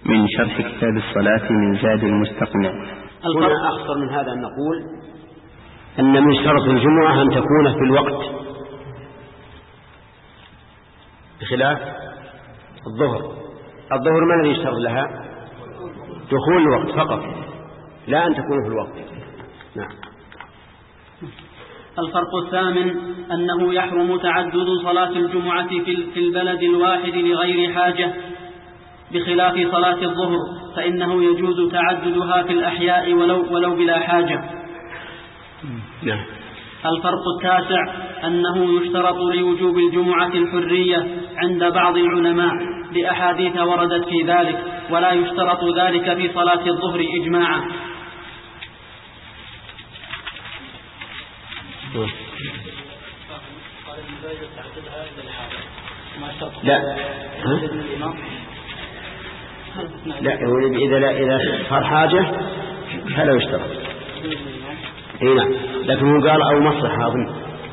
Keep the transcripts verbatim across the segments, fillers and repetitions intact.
من شرح كتاب الصلاة من زاد المستقنع. هنا أخطر من هذا أن نقول أن من شرط الجمعة أن تكون في الوقت، بخلاف الظهر. الظهر ما الذي يشترط لها؟ دخول الوقت فقط، لا أن تكون في الوقت. نعم. الفرق الثامن أنه يحرم تعدد صلاة الجمعة في البلد الواحد لغير حاجة، بخلاف صلاة الظهر فإنه يجوز تعددها في الأحياء ولو, ولو بلا حاجة. نعم. الفرق التاسع أنه يشترط لوجوب الجمعة الحرية عند بعض العلماء لأحاديث وردت في ذلك، ولا يشترط ذلك في صلاة الظهر إجماعا. لا لا إذا لا إذا صار حاجة فلا يشترط. اي نعم، لكنه قال أو مصلحة أظن.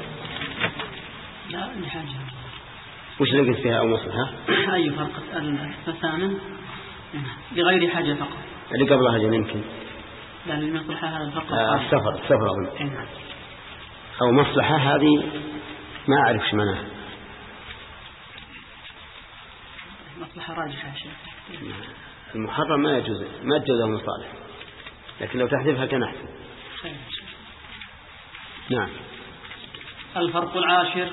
لا لحاجة. وش لقيت فيها أو مصلحة؟ أي فرق الثامن لغير حاجة فقط. اللي قبلها يمكن. لا المصلحة هذا الفرق. آه السفر السفر أظن. أو مصلحة هذه ما أعرف شو معناها. مصلحة راجحة شيء. المحرم ما يجوز ما يجوز له مصالح، لكن لو تحذفها كان أحسن. نعم. الفرق العاشر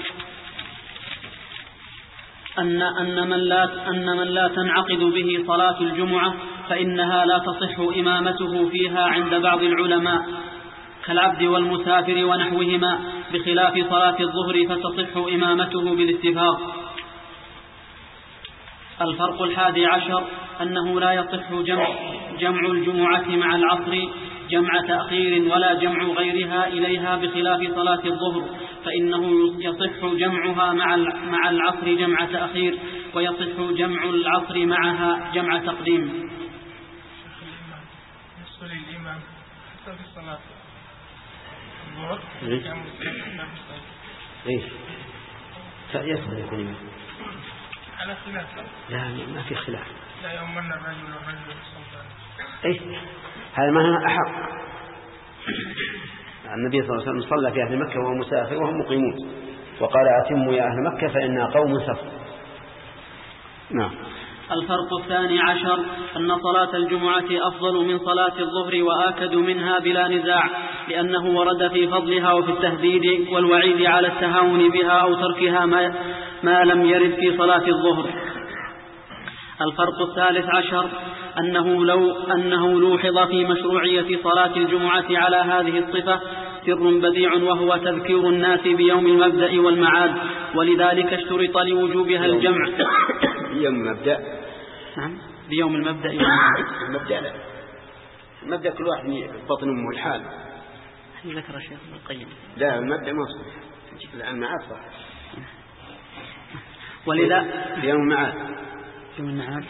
أن أن من لا أن من لا تنعقد به صلاة الجمعة فإنها لا تصح إمامته فيها عند بعض العلماء كالعبد والمسافر ونحوهما، بخلاف صلاة الظهر فتصح إمامته بالاتفاق. الفرق الحادي عشر أنه لا يصح جمع, جمع الجمعة مع العصر جمع تأخير ولا جمع غيرها إليها، بخلاف صلاة الظهر فإنه يصح جمعها مع العصر جمع تأخير، ويصح جمع العصر معها جمع تقديم. يصلي الإمام حتى في الصلاة الظهر إيه يصلي يكون إمام على خلاف. لا ما في خلاف. لا يؤمن الرجل والرجل بالسلطان. إيه هذا ما هو أحق. النبي صلى الله عليه وسلم صلى في أهل مكة وهو مسافر وهم مقيمون، وقال أتموا يا أهل مكة فإنا قوم سفر. نعم. الفرق الثاني عشر أن صلاة الجمعة أفضل من صلاة الظهر وآكد منها بلا نزاع، لأنه ورد في فضلها وفي التهديد والوعيد على التهاون بها أو تركها ما, ما لم يرد في صلاة الظهر. الفرق الثالث عشر أنه لو أنه لوحظ في مشروعية صلاة الجمعة على هذه الصفة سر بديع، وهو تذكير الناس بيوم المبدأ والمعاد، ولذلك اشترط لوجوبها الجمع. يوم المبدأ. نعم بيوم المبدأ والمعاد. المبدأ لا المبدأ كل واحد بطن أمه الحال. ذكر الشيخ ابن القيم. لا المبدأ ما صح، المعاد صح. ولذا يوم المعاد. يوم المعاد.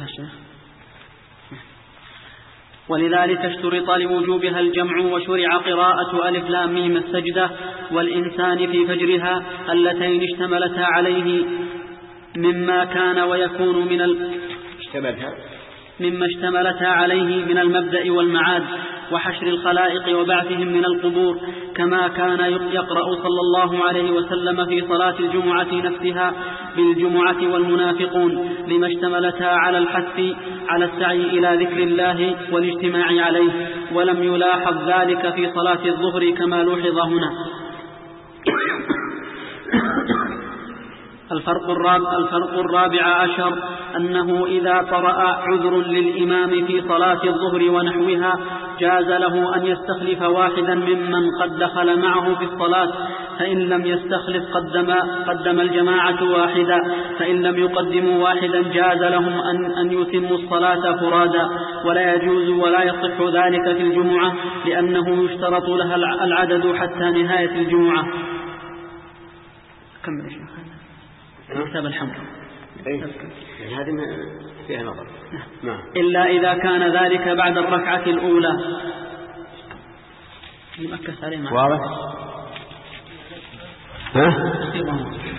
ولذلك اشترط لوجوبها الجمع، وشرع قراءة ألف لام ميم السجدة والإنسان في فجرها اللتين اشتملتا عليه مما كان ويكون من ال... اشتملتها مما اشتملتا عليه من المبدأ والمعاد وحشر الخلائق وبعثهم من القبور، كما كان يقرأ صلى الله عليه وسلم في صلاة الجمعة نفسها بالجمعة والمنافقون، لما اشتملتا على الحث على السعي إلى ذكر الله والاجتماع عليه، ولم يلاحظ ذلك في صلاة الظهر كما لوحظ هنا. الفرق الرابع, الفرق الرابع عشر أنه إذا طرأ عذر للإمام في صلاة الظهر ونحوها جاز له أن يستخلف واحدا ممن قد دخل معه في الصلاة، فإن لم يستخلف قدم, قدم الجماعة واحدا، فإن لم يقدموا واحدا جاز لهم أن, أن يتموا الصلاة فرادا، ولا يجوز ولا يصح ذلك في الجمعة، لأنه يشترط لها العدد حتى نهاية الجمعة. كمل يا شيخ كتاب الحمد. يعني هذه فيها نظر. نعم. إلا إذا كان ذلك بعد الركعة الأولى. واضح؟ ها؟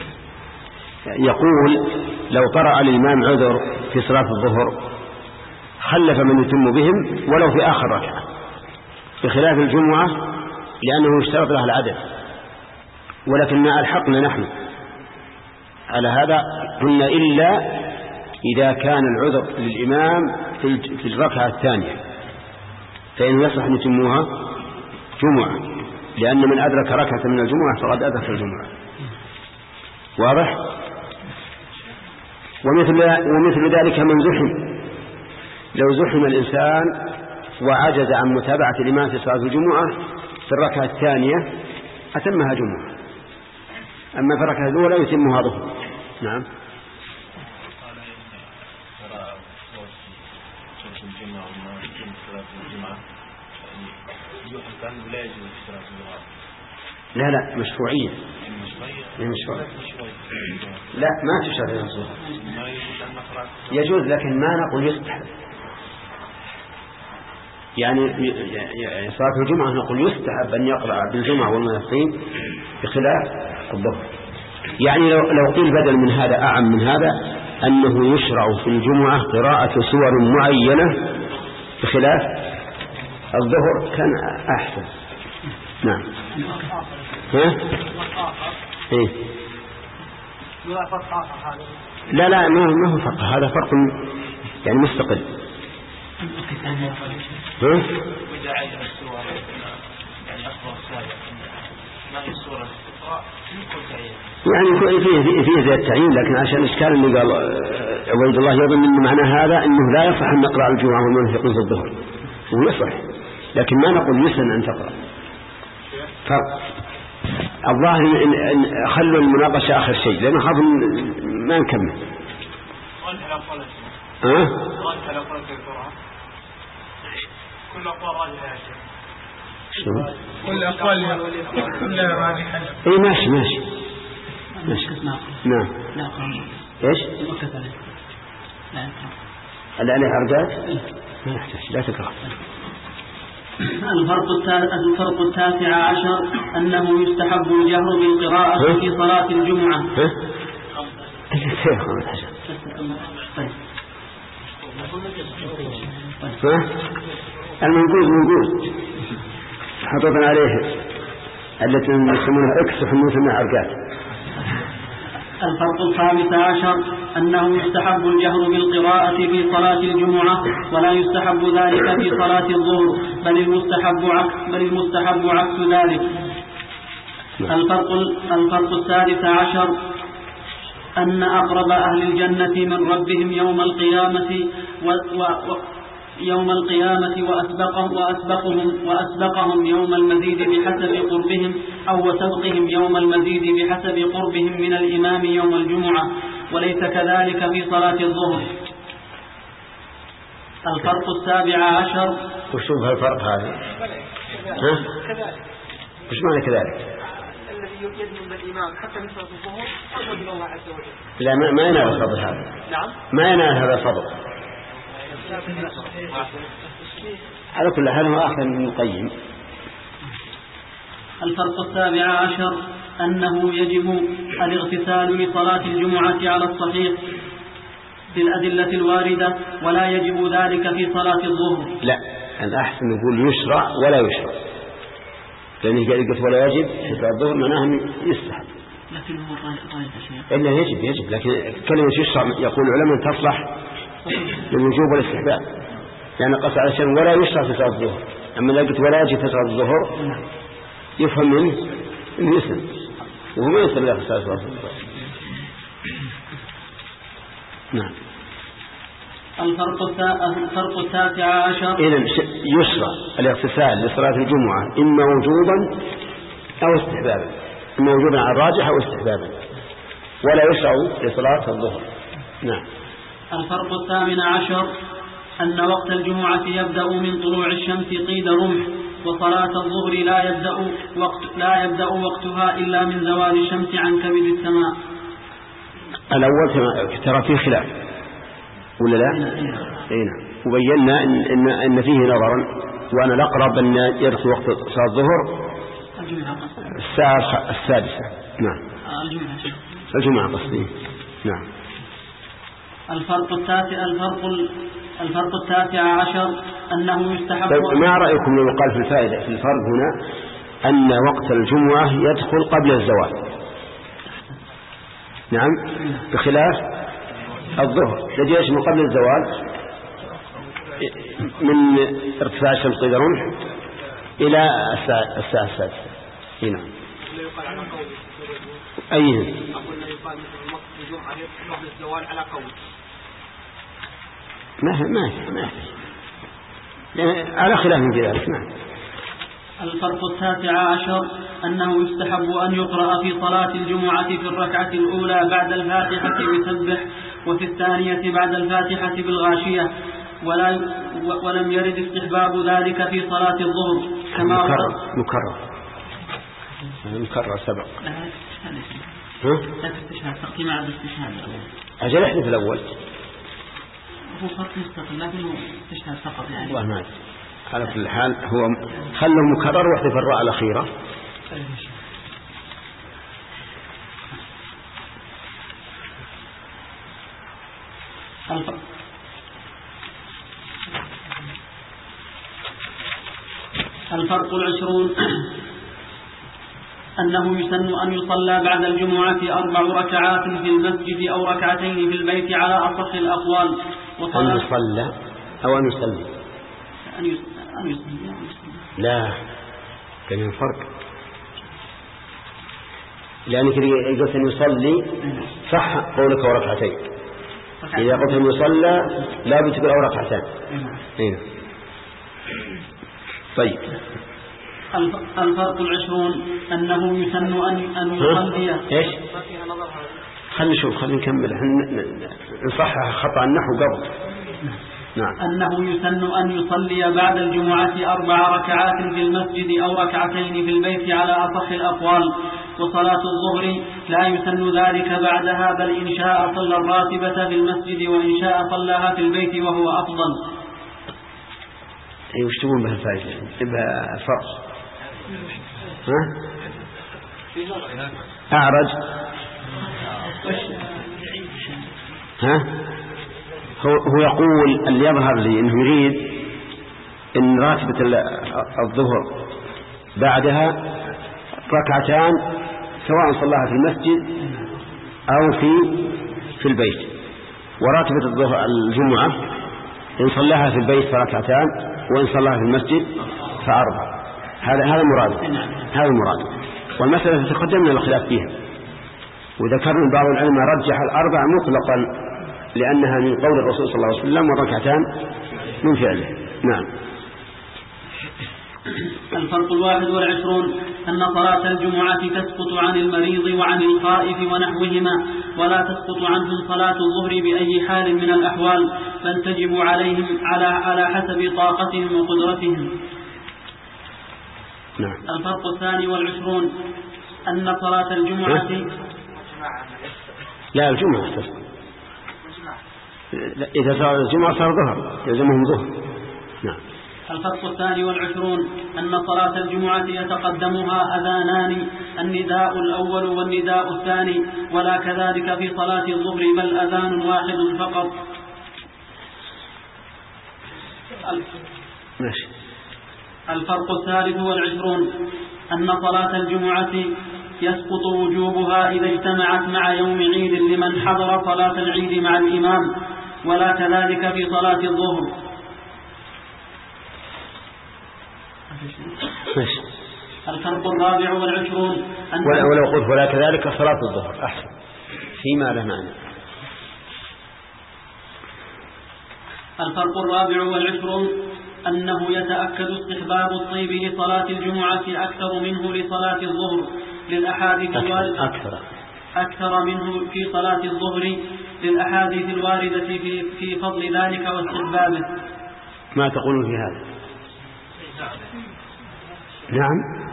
يقول لو طرأ الإمام عذر في صلاة الظهر خلف من يتم بهم ولو في آخر ركعة، بخلاف الجمعة لأنه يشترط لها العدد. ولكن ما ألحقنا نحن على هذا قلنا إلا إذا كان العذر للإمام في الركعة الثانية فإنه يصح أن يتموها جمعة، لأن من أدرك ركعة من الجمعة فقد أدرك الجمعة. واضح؟ ومثل, ومثل ذلك من زحم، لو زحم الإنسان وعجز عن متابعة الإمام في صلاة الجمعة في الركعة الثانية أتمها جمعة، أما في الركعة الأولى يتمها ظهر. نعم. لا لا مشروعية، مشروعية. لا ما تشرع في الصلاة، يجوز لكن ما نقول يستحب. يعني صلاة الجمعة نقول يستحب أن يقرأ بالجمعة والمنافقين بخلاف الظهر. يعني لو, لو قيل بدل من هذا أعم من هذا أنه يشرع في الجمعة قراءة سور معينة بخلاف الظهر كان أحسن. نعم. ها؟ إيه؟ لا لا ما هو فرق، هذا فرق يعني مستقل. ها؟ يعني فيه فيه زي التعيين، لكن عشان إشكال اللي قال عبيد الله يظن أن معنى هذا أنه لا يصح أن نقرأ الجمعة والمنافقين في الظهر، ويصح لكن ما نقول يسن أن تقرأ. فرق. الظاهر إن خلوا المناقشة آخر شيء لأن خاف ما نكمل. ها؟ كل أقوال راجحة يا شيخ. كل أقوال كلها راجحة. إيه ماشي ماشي. ماشي. نعم. لا إيش؟ لا. الآن حركات؟ ما يحتاج لا تكره. الفرق الفرق التاسع عشر أنه يستحب الجهر بالقراءة في صلاة الجمعة. المنقوذ منقوذ حطينا عليه التي يسمونها اكس وحنوسمها عرقات. الفرق الخامس عشر أنه يستحب الجهر بالقراءة في صلاة الجمعة ولا يستحب ذلك في صلاة الظهر، بل المستحب عكس بل المستحب عكس ذلك. الفرق الفرق السادس عشر أن أقرب أهل الجنة من ربهم يوم القيامة و و يوم القيامة وأسبقهم وأسبقهم وأسبقهم يوم المزيد بحسب قربهم أو وسبقهم يوم المزيد بحسب قربهم من الإمام يوم الجمعة، وليس كذلك في صلاة الظهر. الفرق السابع عشر. وشوف هالفرق هذا وش معنى كذلك؟ الذي يدنو بالإمام حتى من صلاة الظهر أرجو من الله عز وجل. لا ما, ما ينال الفضل هذا. نعم. ما ينال هذا الفضل. على كل حال هو آخر من القيم. الفرق السابع عشر أنه يجب الاغتسال لصلاة الجمعة على الصحيح بالأدلة الواردة، ولا يجب ذلك في صلاة الظهر. لا الأحسن يقول يشرع ولا يشرع، لأنه قال ولا يجب في صلاة الظهر معناه يستحب، لكن هو طالب الشيء إلا يجب يجب لكن كلمة يشرع يقول العلماء تصلح للوجوب والاستحباب، يعني قصد على شيء ولا يشرع في صلاة الظهر. أما لو قلت ولا يجب في صلاة الظهر يفهم منه إنه يسلم وهو ما يسلم له في صلاة الظهر. نعم. الفرق التاسع عشر. إذن يشرع الاغتسال لصلاة الجمعة إما وجوبا أو استحبابا، إما وجوبا على الراجح أو استحبابا، ولا يشرع لصلاة الظهر. نعم. الفرق الثامن عشر أن وقت الجمعة يبدأ من طلوع الشمس قيد رمح، وصلاة الظهر لا يبدأ وقت لا يبدأ وقتها إلا من زوال الشمس عن كبد السماء. الأول ترى فيه خلاف ولا لا؟ أي نعم. وبينا إن, إن, إن فيه نظرا، وأنا الأقرب أن يدخل وقت صلاة الظهر الساعة السادسة. نعم. الجمعة قصدي. نعم. الفرق التاسع الفرق الفرق التاسع عشر أنه يستحب. طيب ما رأيكم لو قال في الفائدة في الفرق هنا أن وقت الجمعة يدخل قبل الزوال؟ نعم، بخلاف الظهر الذي يشمل قبل الزوال من ارتفاع الشمس قيد رمح إلى الساعة السادسة. هنا أيهم؟ أقول لا يقال مثل وقت الجمعة قبل الزوال على قول ما ما ما على خلاف في ذلك. نعم. الفرق التاسع عشر أنه يستحب أن يقرأ في صلاة الجمعة في الركعة الأولى بعد الفاتحة بسبح، وفي الثانية بعد الفاتحة بالغاشية، ولا ولم يرد استحباب ذلك في صلاة الظهر كما مكرر مكرر مكرر سبق. لا تستشهاد تقييم على الاستشهاد. أجل احنا في الأول هو فرق مستقل لكنه استشهاد فقط يعني. والله ما على كل حال هو خله مكرر واحذف الراء الأخيرة. الفرق العشرون أنه يسن أن يصلى بعد الجمعة أربع ركعات في المسجد أو ركعتين في البيت على أصح الأقوال. أن يصلى أو أن يصلي أن يصلي لا كان فرق، لأنك قلت أن يصلي صح قولك وركعتين، إذا قلت أن يصلى لا بتقول أو ركعتين. هنا طيب. الفرق العشرون أنه يسن أن أن يصلي. إيش؟ خلينا نشوف خلينا نكمل نصحح خطأ النحو قبل. نعم. أنه يسن أن يصلي بعد الجمعة أربع ركعات في المسجد أو ركعتين في البيت على أصح الأقوال، وصلاة الظهر لا يسن ذلك بعدها، بل إن شاء صلى الراتبة في المسجد وإن شاء صلاها في البيت وهو أفضل. أي وش تقول بها الفائدة؟ بها فرق. ها؟ أعرج. ها؟ هو هو يقول اللي يظهر لي إنه يريد إن راتبة الظهر بعدها ركعتان سواء صلاها في المسجد أو في في البيت، وراتبة الظهر الجمعة إن صلاها في البيت فركعتان وإن صلاها في المسجد فأربع. هذا هذا المراد هذا المراد والمسألة تقدمنا الخلاف فيها، وذكرنا بعض العلماء رجح الأربع مطلقا لأنها من قول الرسول صلى الله عليه وسلم والركعتان من فعله. نعم. الفرق الواحد والعشرون أن صلاة الجمعة تسقط عن المريض وعن الخائف ونحوهما، ولا تسقط عنهم صلاة الظهر بأي حال من الأحوال، بل تجب عليهم على على حسب طاقتهم وقدرتهم. نعم. الفرق الثاني والعشرون أن صلاة الجمعة لا الجمعة تسقط، إذا صار الجمعة صار ظهر يلزمهم ظهر. نعم. الفرق الثاني والعشرون أن صلاة الجمعة يتقدمها أذانان، النداء الأول والنداء الثاني، ولا كذلك في صلاة الظهر بل أذان واحد فقط. ماشي. الفرق الثالث والعشرون أن صلاة الجمعة يسقط وجوبها إذا اجتمعت مع يوم عيد لمن حضر صلاة العيد مع الإمام، ولا كذلك في صلاة الظهر. ماشي. الفرق الرابع والعشرون أن ولو قلت ولا كذلك صلاة الظهر أحسن فيما له معنى. الفرق الرابع والعشرون أنه يتأكد استحباب الطيب لصلاة الجمعة أكثر منه لصلاة الظهر للأحاديث الواردة أكثر أكثر منه في صلاة الظهر للأحاديث الواردة في في فضل ذلك واستحبابه. ما تقولون في هذا؟ نعم.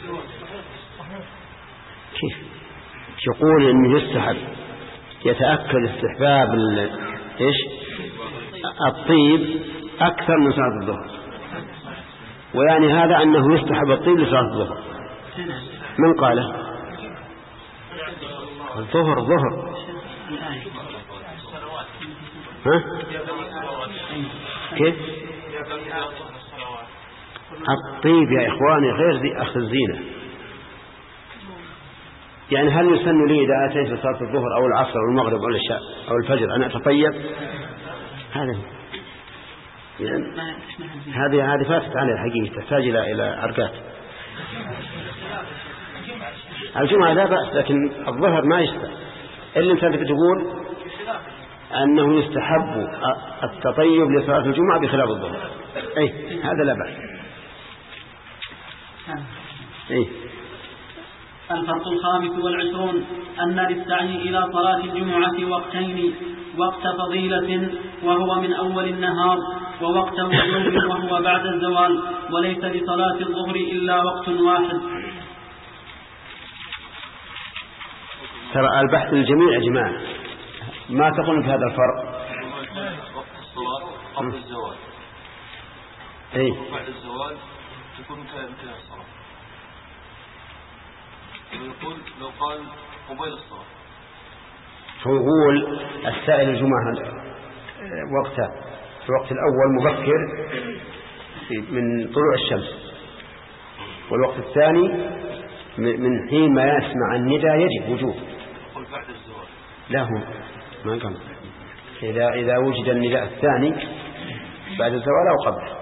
كيف يقول إنه يستحب يتأكد استحباب إيش الطيب أكثر من صلاة الظهر، ويعني هذا أنه يستحب الطيب لصلاة الظهر. من قاله؟ الظهر ظهر. ها؟ كيف؟ الطيب يا إخواني غير ذي أخذ الزينة. يعني هل يسن لي إذا أتيت صلاة الظهر أو العصر أو المغرب أو العشاء أو الفجر أن أتطيب؟ هذا يعني هذه هذه فاتت على الحقيقة، تحتاج إلى إلى عرقات. الجمعة لا بأس، لكن الظهر ما يستحب. اللي أنت تقول أنه يستحب التطيب لصلاة الجمعة بخلاف الظهر، أي هذا لا بأس. أي. الفرق الخامس والعشرون أن للسعي إلى صلاة الجمعة وقتين، وقت فضيلة وهو من أول النهار، ووقت وجوب وهو بعد الزوال، وليس لصلاة الظهر إلا وقت واحد. ترى البحث الجميع يا جماعة، ما تقول في هذا الفرق؟ وقت الصلاة قبل الزوال، أي بعد الزوال تكون انتهى الصلاة. ويقول لو قال قبيل الصلاة، فيقول السائل الجمعة وقتها الوقت الأول مبكر من طلوع الشمس، والوقت الثاني من حين ما يسمع الندى يجب وجوب. يقول بعد الزوال. لا هم ما قال إذا إذا وجد النداء الثاني بعد الزوال أو قبله.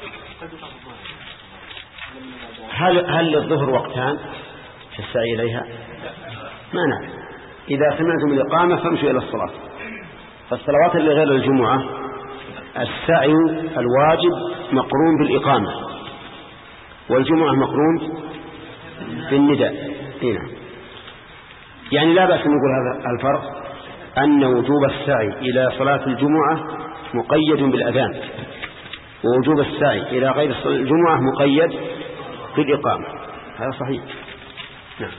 هل هل للظهر وقتان في السعي إليها؟ ما نعرف. إذا سمعتم الإقامة فامشوا إلى الصلاة. فالصلوات اللي غير الجمعة السعي الواجب مقرون بالإقامة، والجمعة مقرون بالنداء. هنا يعني لا بأس أن نقول هذا الفرق، أن وجوب السعي إلى صلاة الجمعة مقيد بالأذان، ووجوب السعي إلى غير الجمعة مقيد بالإقامة. هذا صحيح. نعم.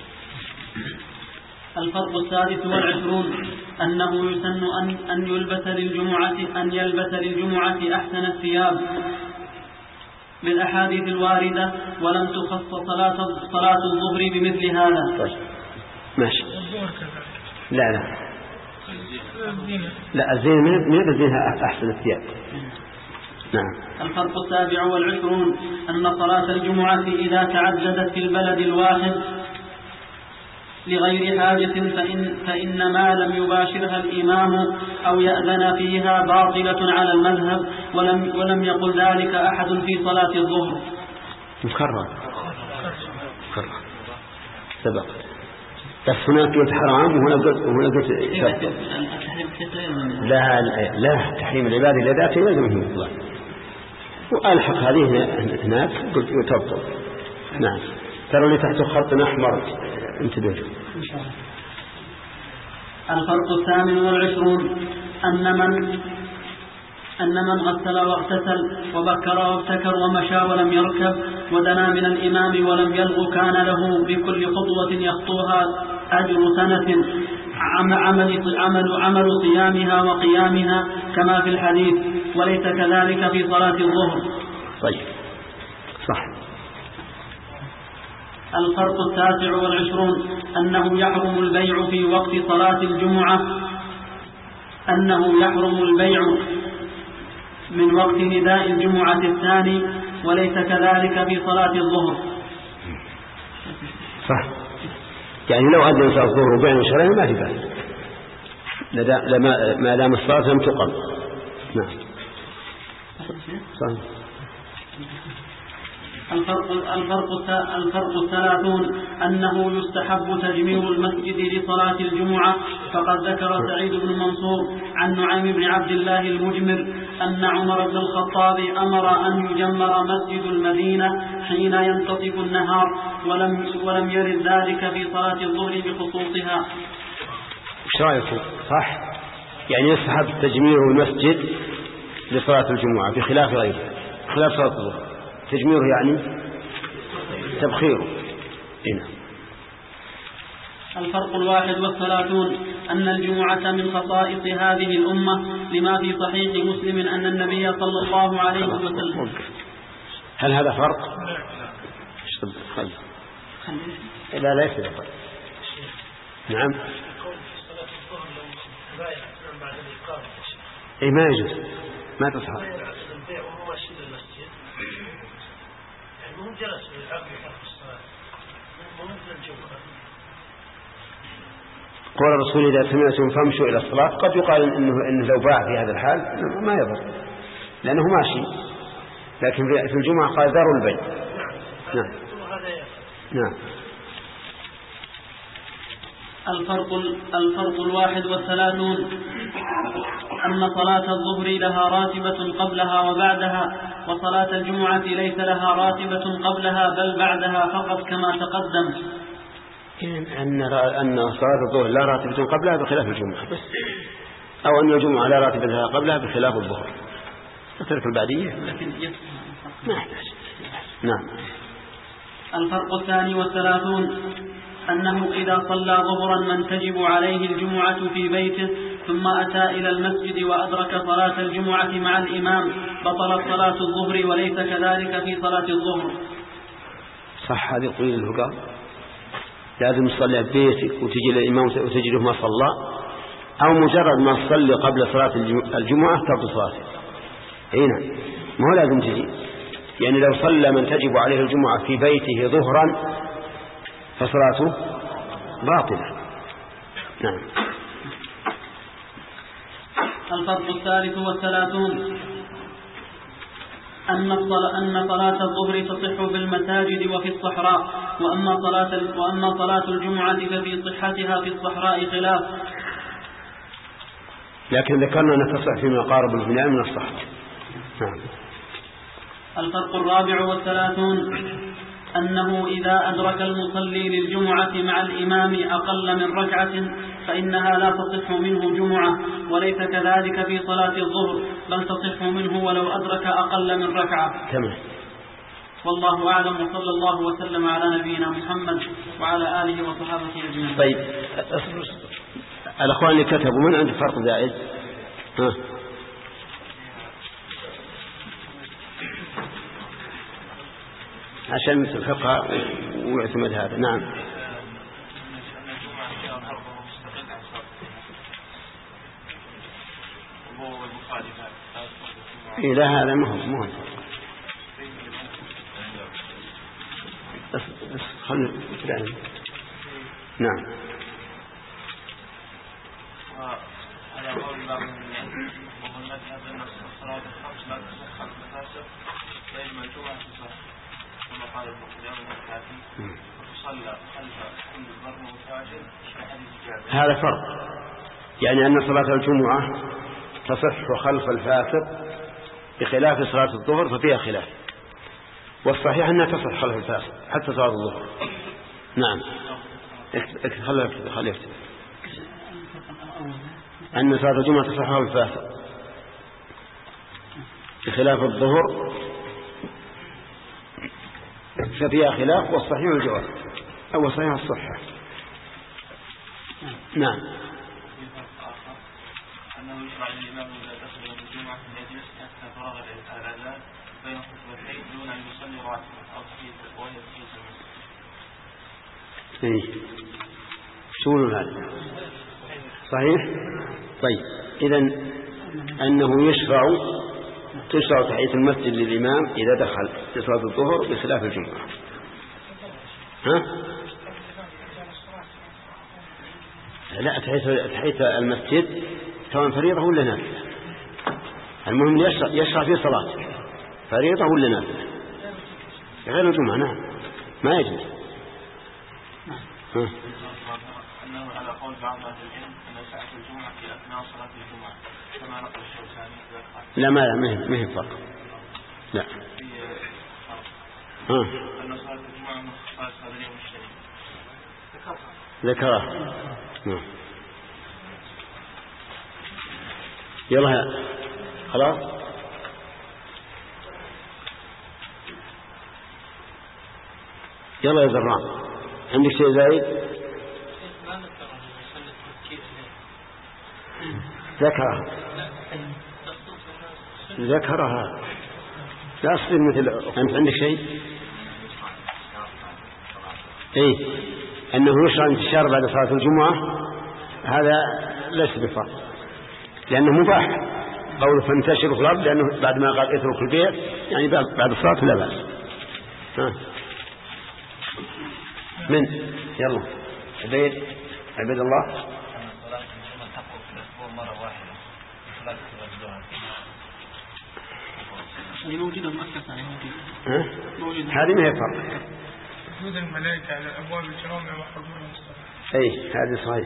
الفرق السادس والعشرون أنه يسن أن, أن يلبس للجمعة أن يلبس للجمعة أحسن الثياب بالأحاديث الواردة، ولم تخص صلاة صلاة الظهر بمثل هذا. طيب. ماشي. لا لا لا الزين من الزينها أحسن الثياب. نعم. الفرق السابع والعشرون أن صلاة الجمعة إذا تعددت في البلد الواحد لغير حاجة فإن, فإن ما لم يباشرها الإمام أو يأذن فيها باطلة على المذهب، ولم, ولم يقل ذلك أحد في صلاة الظهر. مكرر مكرر سبق، بس هناك قلت حرام وهنا قلت وهنا قلت لا لا تحريم العبادة لذاته يلزم منه الله، وألحق هذه هناك قلت يتبطل. نعم. ترى اللي تحت خط أحمر انتبهوا. الفرق الثامن والعشرون أن من أن من غسل واغتسل وبكر وابتكر ومشى ولم يركب ودنا من الإمام ولم يلغ كان له بكل خطوة يخطوها أجر سنة عمل, عمل, عمل صيامها وقيامها كما في الحديث، وليس كذلك في صلاة الظهر. طيب صح. الفرق التاسع والعشرون أنه يحرم البيع في وقت صلاة الجمعة أنه يحرم البيع من وقت نداء الجمعة الثاني، وليس كذلك في صلاة الظهر. صح. يعني لو أذن صلاة الظهر وبيع وشراء ما في بأس ما دام الصلاة لم تقم. نعم. صح. الفرق, الفرق, الفرق الثلاثون أنه يستحب تجمير المسجد لصلاة الجمعة، فقد ذكر سعيد بن منصور عن نعيم بن عبد الله المجمر أن عمر بن الخطاب أمر أن يجمر مسجد المدينة حين ينتصف النهار، ولم, ولم يرد ذلك في صلاة الظهر بخصوصها. ايش رايكم؟ صح. يعني يستحب تجمير المسجد لصلاة الجمعة بخلاف غيره، خلاف صلاة الظهر. تجميره يعني تبخيره. هنا الفرق الواحد والثلاثون أن الجمعة من خصائص هذه الأمة لما في صحيح مسلم أن النبي صلى الله عليه وسلم. هل هذا فرق؟ لا لا يصير فرق. نعم. إيه ما يجوز ما تصح. البيع وهو ماشي للمسجد يعني مو جلس للعبد في الصلاة مو مثل الجمعة. قول الرسول إذا سمعتم فامشوا إلى الصلاة قد يقال إنه, إنه لو باع في هذا الحال ما يضر لأنه ماشي، لكن في الجمعة قال ذروا البيع. نعم نعم. الفرق الفرق الواحد والثلاثون أن صلاة الظهر لها راتبة قبلها وبعدها، وصلاة الجمعة ليس لها راتبة قبلها بل بعدها فقط كما تقدم. أن أن صلاة الظهر لا راتبة قبلها بخلاف الجمعة بس، أو أن الجمعة لا راتبة لها قبلها بخلاف الظهر. تترك البعدية لكن نعم. نعم. الفرق الثاني والثلاثون أنه إذا صلى ظهرا من تجب عليه الجمعة في بيته ثم أتى إلى المسجد وأدرك صلاة الجمعة مع الإمام بطلت صلاة الظهر وليس كذلك في صلاة الظهر. صح. هذه قول الهقى لازم تصلي ببيتك وتجي للإمام وتجده ما صلى، أو مجرد ما تصلي قبل صلاة الجمعة تبطل صلاته. هنا ما هو لازم تجي، يعني لو صلى من تجب عليه الجمعة في بيته ظهرا فصلاته باطلة. نعم. الفرق الثالث والثلاثون أن أن صلاة الظهر تصح بالمساجد وفي الصحراء، وأما صلاة وأما صلاة الجمعة ففي صحتها في الصحراء خلاف. لكن ذكرنا أن تصح فيما قارب البناء من الصحة. نعم. الفرق الرابع والثلاثون أنه إذا أدرك المصلي للجمعة مع الإمام أقل من ركعة فإنها لا تصح منه جمعة، وليس كذلك في صلاة الظهر بل تصح منه ولو أدرك أقل من ركعة. تمام. والله أعلم، وصلى الله وسلم على نبينا محمد وعلى آله وصحابته أجمعين. طيب الأخوان اللي كتبوا من عنده فرق زائد؟ ها عشان مثل الفقه ويعتمد هذا. نعم. إيه لا هذا مهم مهم بس بس خلنا نتكلم. نعم. على قول بعض العلماء وهو المذهب أن الصلاة الخمس لا تصح على المفاسد بينما الجمعة تصح كما قال البخاري والحاكم وتصلى خلف كل بر وفاجر كحديث جابر. هذا فرق، يعني أن صلاة الجمعة تصح خلف الفاسق بخلاف صلاة الظهر ففيها خلاف، والصحيح أنها تصح خلف الفاسق حتى صلاة الظهر. نعم. خليه خليه يكتب أن صلاة الجمعة تصح خلف الفاسق بخلاف الظهر ففيها خلاف، والصحيح الجواز أو صحيح الصحة. نعم. أنه يشرع للإمام إذا دخل الجمعة في المجلس حتى فرغ الأذان بين خطبتين دون أن يصلي راتبا أو تحية وهي تحية المسجد. إيه شو هذا؟ صحيح. طيب إذن أنه يشرع تشرع تحية المسجد للإمام إذا دخل في صلاة الظهر بخلاف الجمعة. ها؟ لا تحية تحية المسجد سواء فريضة ولا نافلة، المهم يشرع يشرع في صلاة فريضة ولا نافلة غير الجمعة. نعم ما يجوز. ها؟ أنه على قول بعض أهل العلم أن ساعة الجمعة في أثناء صلاة الجمعة كما نقل الشوكاني. لا ما لا ما هي فرق. لا. ها. أن صلاة الجمعة من خصائص هذا اليوم الشريف. ذكرها. نعم. يلا خلاص. يلا يا زران عندك شيء زايد؟ ذكرها ذكرها لا أصير مثل أنت عندك شيء؟ إيه أنه يشرع انتشار بعد صلاة الجمعة هذا ليس بفرق لأنه مباح قول فانتشروا في الأرض لأنه بعد ما قال اتركوا البيع يعني بعد الصلاة لا بأس. ها من يلا عبيد عبيد الله. موجودة مؤسسة هذه ما هي فرق. وجود الملائكة على أبواب الجامع وحضور المصطفى. أي هذه صحيح.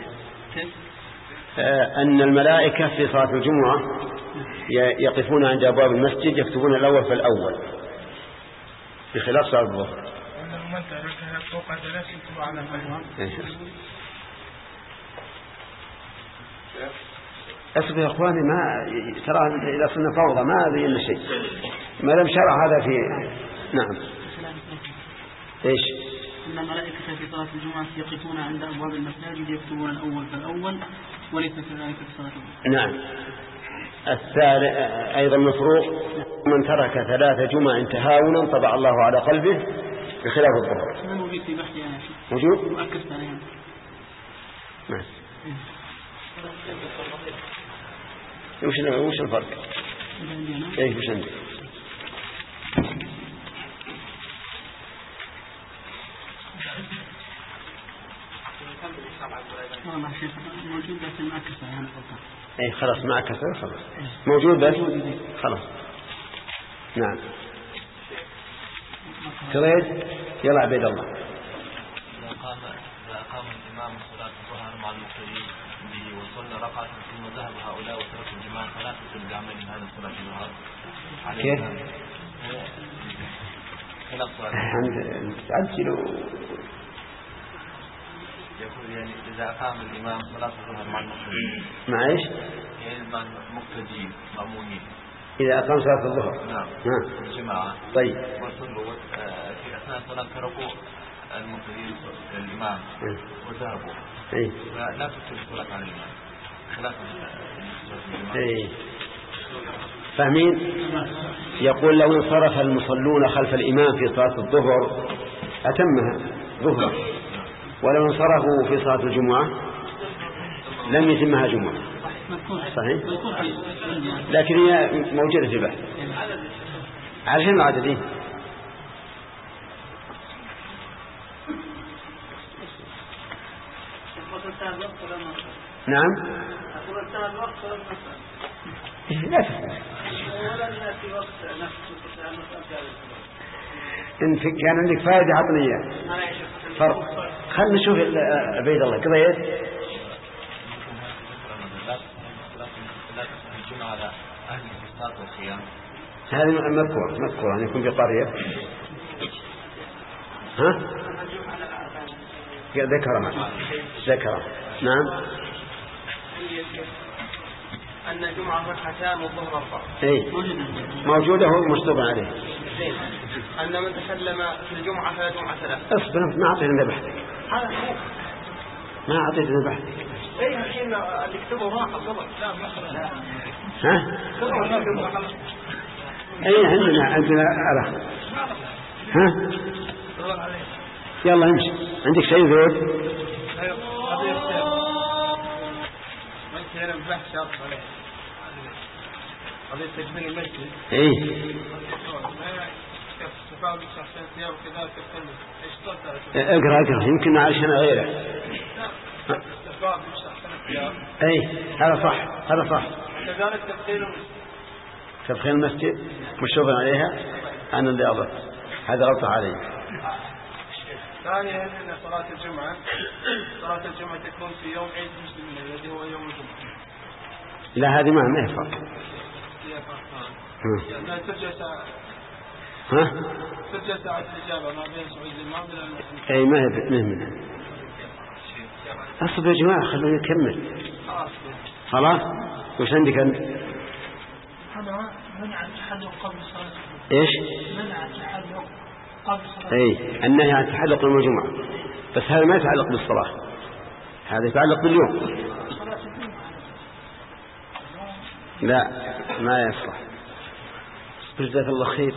آه أن الملائكة في صلاة الجمعة يقفون عند أبواب المسجد يكتبون الأول فالأول بخلاف صلاة الظهر. وأن من تركها فوق ثلاث يكتب على قلبه. أسف يا أخواني ما ترى إلى سنة فوضى ما أبي إلا شيء ما لم شرع هذا في. نعم إيش؟ إن الملائكة في صلاة الجمعة يقفون عند أبواب المساجد يكتبون الأول فالأول وليس كذلك في صلاة الجمعة. نعم. الثالث أيضا مفروض من ترك ثلاث جمع تهاونا طبع الله على قلبه بخلاف الظهر. موجود في بحثي أنا موجود؟ مؤكد عليها. نعم. وش وش الفرق؟ ايه وش عندك؟ والله شيخ موجود بس معكس يعني غلطان. ايه خلاص معكس خلاص موجود بس خلاص. نعم تريد يلا عبيد الله. إذا قام إذا قام الإمام صلاة الظهر مع المقتدين به وصلى ركعة ثم ذهب هؤلاء وتركوا الجماعة فلا تلزم من هذا صلاة الظهر. كيف؟ خلاص. تعجلوا. يقول يعني إذا قام الإمام صلاة الظهر مع المقتدين. مع إيش؟ يعني مع المقتدين مأمونين. إذا أقام صلاة الظهر. نعم. نعم. الجماعة. طيب. وصلوا في أثناء الصلاة تركوا المقتدين الإمام وذهبوا. إيه. فلا تكتب الصلاة على الإمام. خلاف الإمام. إيه. فاهمين؟ يقول لو انصرف المصلون خلف الإمام في صلاة الظهر أتمها ظهر ولو انصرفوا في صلاة الجمعة لم يتمها جمعة. صحيح؟ لكن هي موجودة في بحث. عارفين العددين؟ نعم. لا تفعل. إن كان عندك فائدة عقلية فرق. خلنا نشوف عبيد الله قضيت. هذا مذكور مذكور أن يكون في قرية. ها؟ ذكر ما ذكر. نعم. أن الجمعة ركعتان والظهر أربعة. إيه موجودة هو مشطوب عليه. أن من تكلم في الجمعة فلا جمعة له. أصبر ما أعطينا بحثك. ما أعطينا بحثك. إيه الحين اللي كتبه راح الضبط. لا لا. ها؟ أي عندنا عندنا أرى. ها؟ يلا امشي. عندك شيء ذود؟ هنا بحث شرط عليه قضية تجميل المسجد. ايه اقرأ اقرأ يمكن عشان غيره. ايه هذا صح هذا صح. كذلك تدخين المسجد. تدخين المسجد مشروب عليها أنا اللي أضف هذا غلطة علي. ثانيا أن صلاة الجمعة صلاة الجمعة تكون في يوم عيد المسلمين الذي هو يوم الجمعة. لا هذه ما ما يفرق. لا ترجع ساعة. ها؟ ترجع ساعة الإجابة ما بين سعود الإمام إلى المسلمين. أي ما هي ما هي منها. أصبر يا جماعة خلونا نكمل. خلاص. وش عندك أنت؟ هذا منع التحلق قبل صلاة. إيش؟ منع التحلق قبل صلاة. أي النهي عن التحلق يوم الجمعة. بس هذا ما يتعلق بالصلاة. هذا يتعلق باليوم. لا ما يصلح. جزاك الله خير.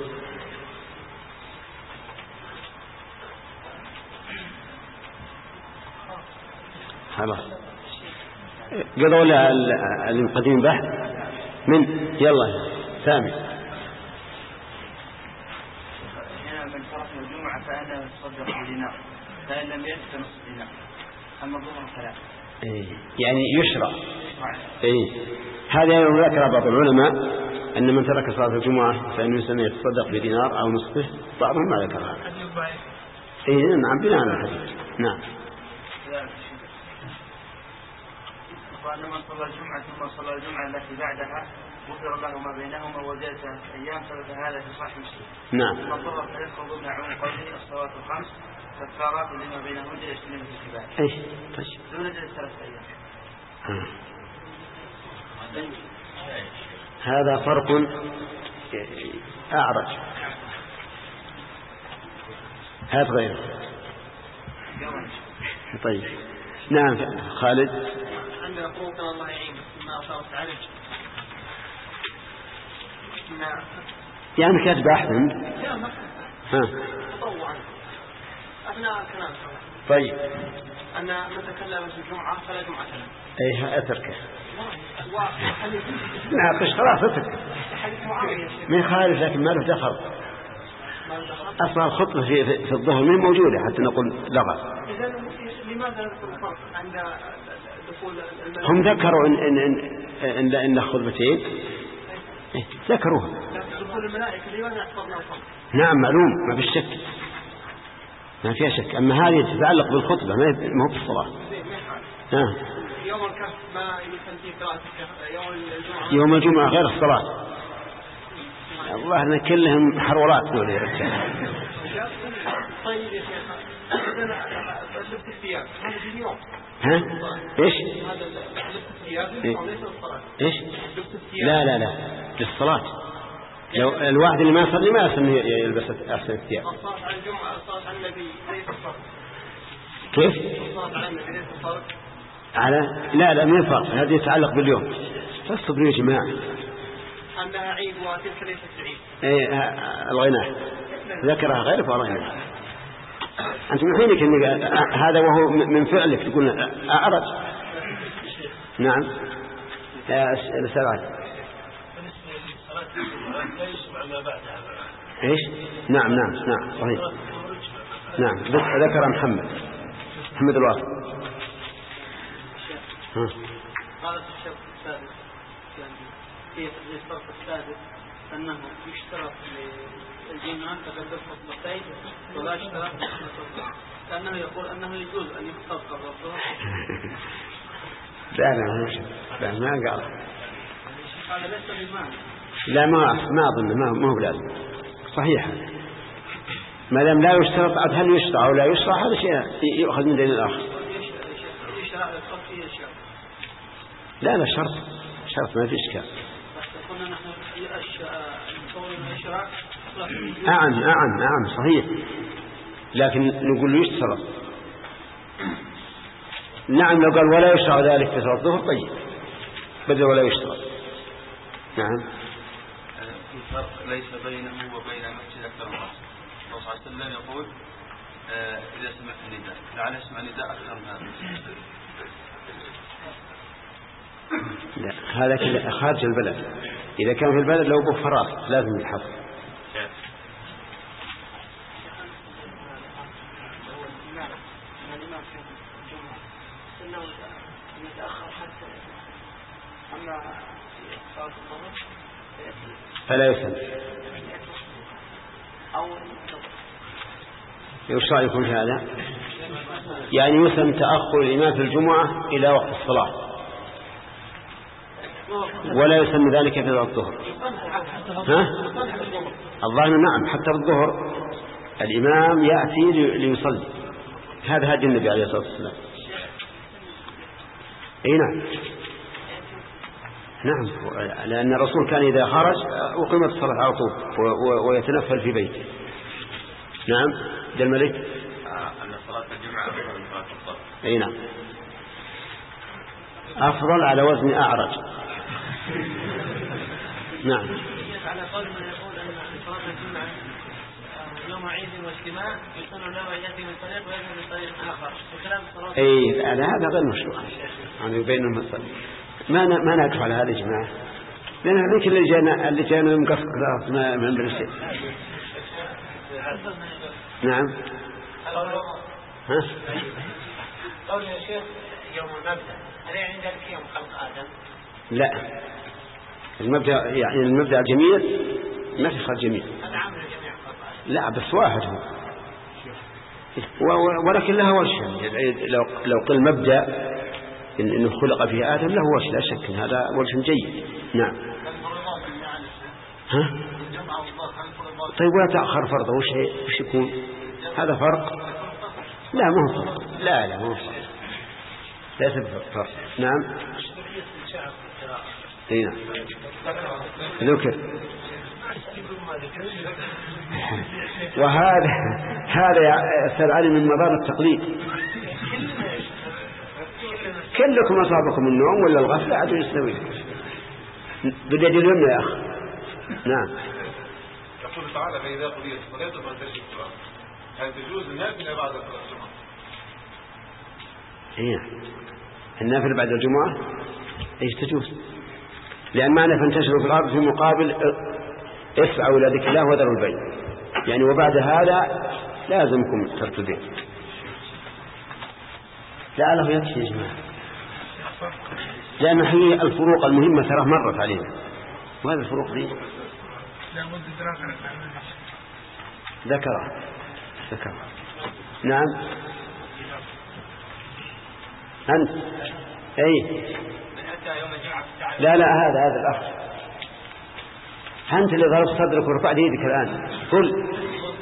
خلاص قضوا المقدمين بحث. من يلا سامي. هنا من ترك الجمعة فأنا يتصدق بدينار فإن لم يأت فنصف دينار. أما الظهر فلا. إيه يعني يشرع. إيه هذا يوم ذكر بعض العلماء أن من ترك صلاة الجمعة فإنه يسمى يتصدق بدينار أو نصفه، بعضهم ما ذكر هذا. إيه نعم بناء على الحديث. نعم. وأن من صلى الجمعة ثم صلى الجمعة التي بعدها غفر له ما بينهما وزاد ثلاثة أيام ثبت هذا في صحيح مسلم. نعم. ثم الظهر فيدخل ضمن عموم قوله الصلوات الخمس كفارات لما بينهن يجتنب الكبائر. إيش طيب. دون جلس ثلاثة أيام. هذا فرق أعرج. هات غيره. طيب نعم خالد. عندنا قروء الله يعين ما أصابت تعالج. يعني كاتب أحسن. ها. طوعا. أثناء كلام. طيب. أن من تكلم في الجمعة فلا جمعة له. إيه أتركه. نعم قش خلاص أتركه. من خارج لكن ما له دخل. أصلا الخطبة في في الظهر من موجودة حتى نقول لغة. لماذا نذكر الفرق عند دخول هم ذكروا إن إن إن إن إن خطبتين ذكروها. دخول الملائكة لماذا يحفظنا الفرق؟ نعم معلوم ما في شك ما فيها شك. أما هذه تتعلق بالخطبة ما هو بالصلاة. ها. يوم الكهف ما يمكن فيه قراءة يوم الجمعة. يوم الجمعة غير الصلاة. الله أن كلهم حرورات دول يا رجال. طيب يا شيخ لبس الثياب هذا في اليوم. ها إيش؟ هذا لبس الثياب ليس الصلاة. إيش؟ لبس الثياب. لا لا لا للصلاة. لو الواحد اللي ما يصلي ما يصلي يلبس أحسن الثياب. الصلاة على الجمعة الصلاة على النبي ليس الفرق. كيف؟ الصلاة على النبي ليس الفرق. على لا لا من فرق هذه يتعلق باليوم. فاصبروا يا جماعة. أنها عيد وتلك ليست عيد. إيه الغناء ذكرها غير فرعنا. أنت من حينك إن هذا وهو من فعلك تقول أعرج. نعم. السلام. إيش؟ نعم نعم نعم صحيح. نعم ذكر محمد محمد الواصل. قال في الشرط السادس في الشرط السادس أنه يشترط للجنان تقدم خطبتين ولا يشترط لأنه يقول أنه يجوز أن يخطب قبل الظهر. لا لا لا ما قال. هذا ليس بمعنى. لا ما ما أظن ما ما هو بلازم. صحيح. ما دام لا يشترط هل يشرع أو لا يشرع هذا شيء يأخذ من دين الآخر. لا لا شرط شرط ما في إشكال. قلنا نحن نقول الإشراك. نعم نعم نعم صحيح. لكن نقول له يشترط. نعم لو قال ولا يشرع ذلك في صلاة الظهر طيب بدل ولا يشترط. نعم. الفرق ليس بينه وبين المسجد أكثر من رأس. الله صلى الله عليه وسلم يقول إذا سمعت النداء لعل يسمع النداء أكثر من هذا. لا هذا كله خارج البلد. إذا كان في البلد لو بو فراغ لازم يتحط. فلا يسلم. ايش رايكم في هذا؟ يعني يسلم تأخر الإمام في الجمعة إلى وقت الصلاة ولا يسمى ذلك في الظهر. ها؟ الظاهر نعم حتى الظهر الإمام يأتي ليصلي. هذا هدي النبي عليه الصلاة والسلام. اي نعم نعم لأن الرسول كان إذا خرج أقيمت الصلاة على طول ويتنفل في بيته. نعم ده الملك أن صلاة الجمعة أفضل من صلاة الظهر. اي نعم أفضل على وزن أعرج. نعم. على قول من يقول أن صلاة الجمعة يوم عيد واجتماع يكون له يأتي من طريق ويأتي من طريق آخر وكلام صلاة. أي هذا غير مشروع. يعني بينهم الصلاة. ما ما نقف على هذا يا جماعة. لأن هذيك اللي جانا اللي جانا مقص خلاص ما ما ندري شيء. نعم. ها؟ قول يا شيخ يوم المبدأ هل يعني ذلك يوم خلق آدم؟ لا، المبدأ يعني المبدأ الجميل ما في خلق جميل. هذا عمل الجميع خلق آدم. لا بس واحد هو. ولكن لها وجه يعني لو لو قل مبدأ إن إنه خلق فيه آدم له وجه لا شك إن هذا وجه جيد. نعم. ها؟ طيب ولا تأخر فرضه وش وش يكون؟ هذا فرق؟ لا ما هو فرق. لا لا ما هو فرق. ليس فرق. نعم. اي نعم. ذكر. وهذا هذا يا أستاذ علي من مضار التقليد. كلكم أصابكم النوم ولا الغفلة عدو يستوي. بدأ يدلون يا أخ. نعم. يقول تعالى فإذا قضيت الصلاة فانتشروا في الأرض. هل تجوز النافلة بعد صلاة الجمعة؟ إيه النافلة بعد الجمعة إيش تجوز؟ لأن معنى فانتشروا في الأرض في مقابل اسعوا إلى ذكر الله وذروا البيع. يعني وبعد هذا لازمكم ترتدين. لا له يكفي يا جماعة. لأن هي الفروق المهمة ترى مرت علينا. وهذه الفروق دي ذكرها ذكرها. نعم. أنت أي لا لا هذا هذا الأخ أنت اللي ضربت صدرك ورفعت يدك الآن. قل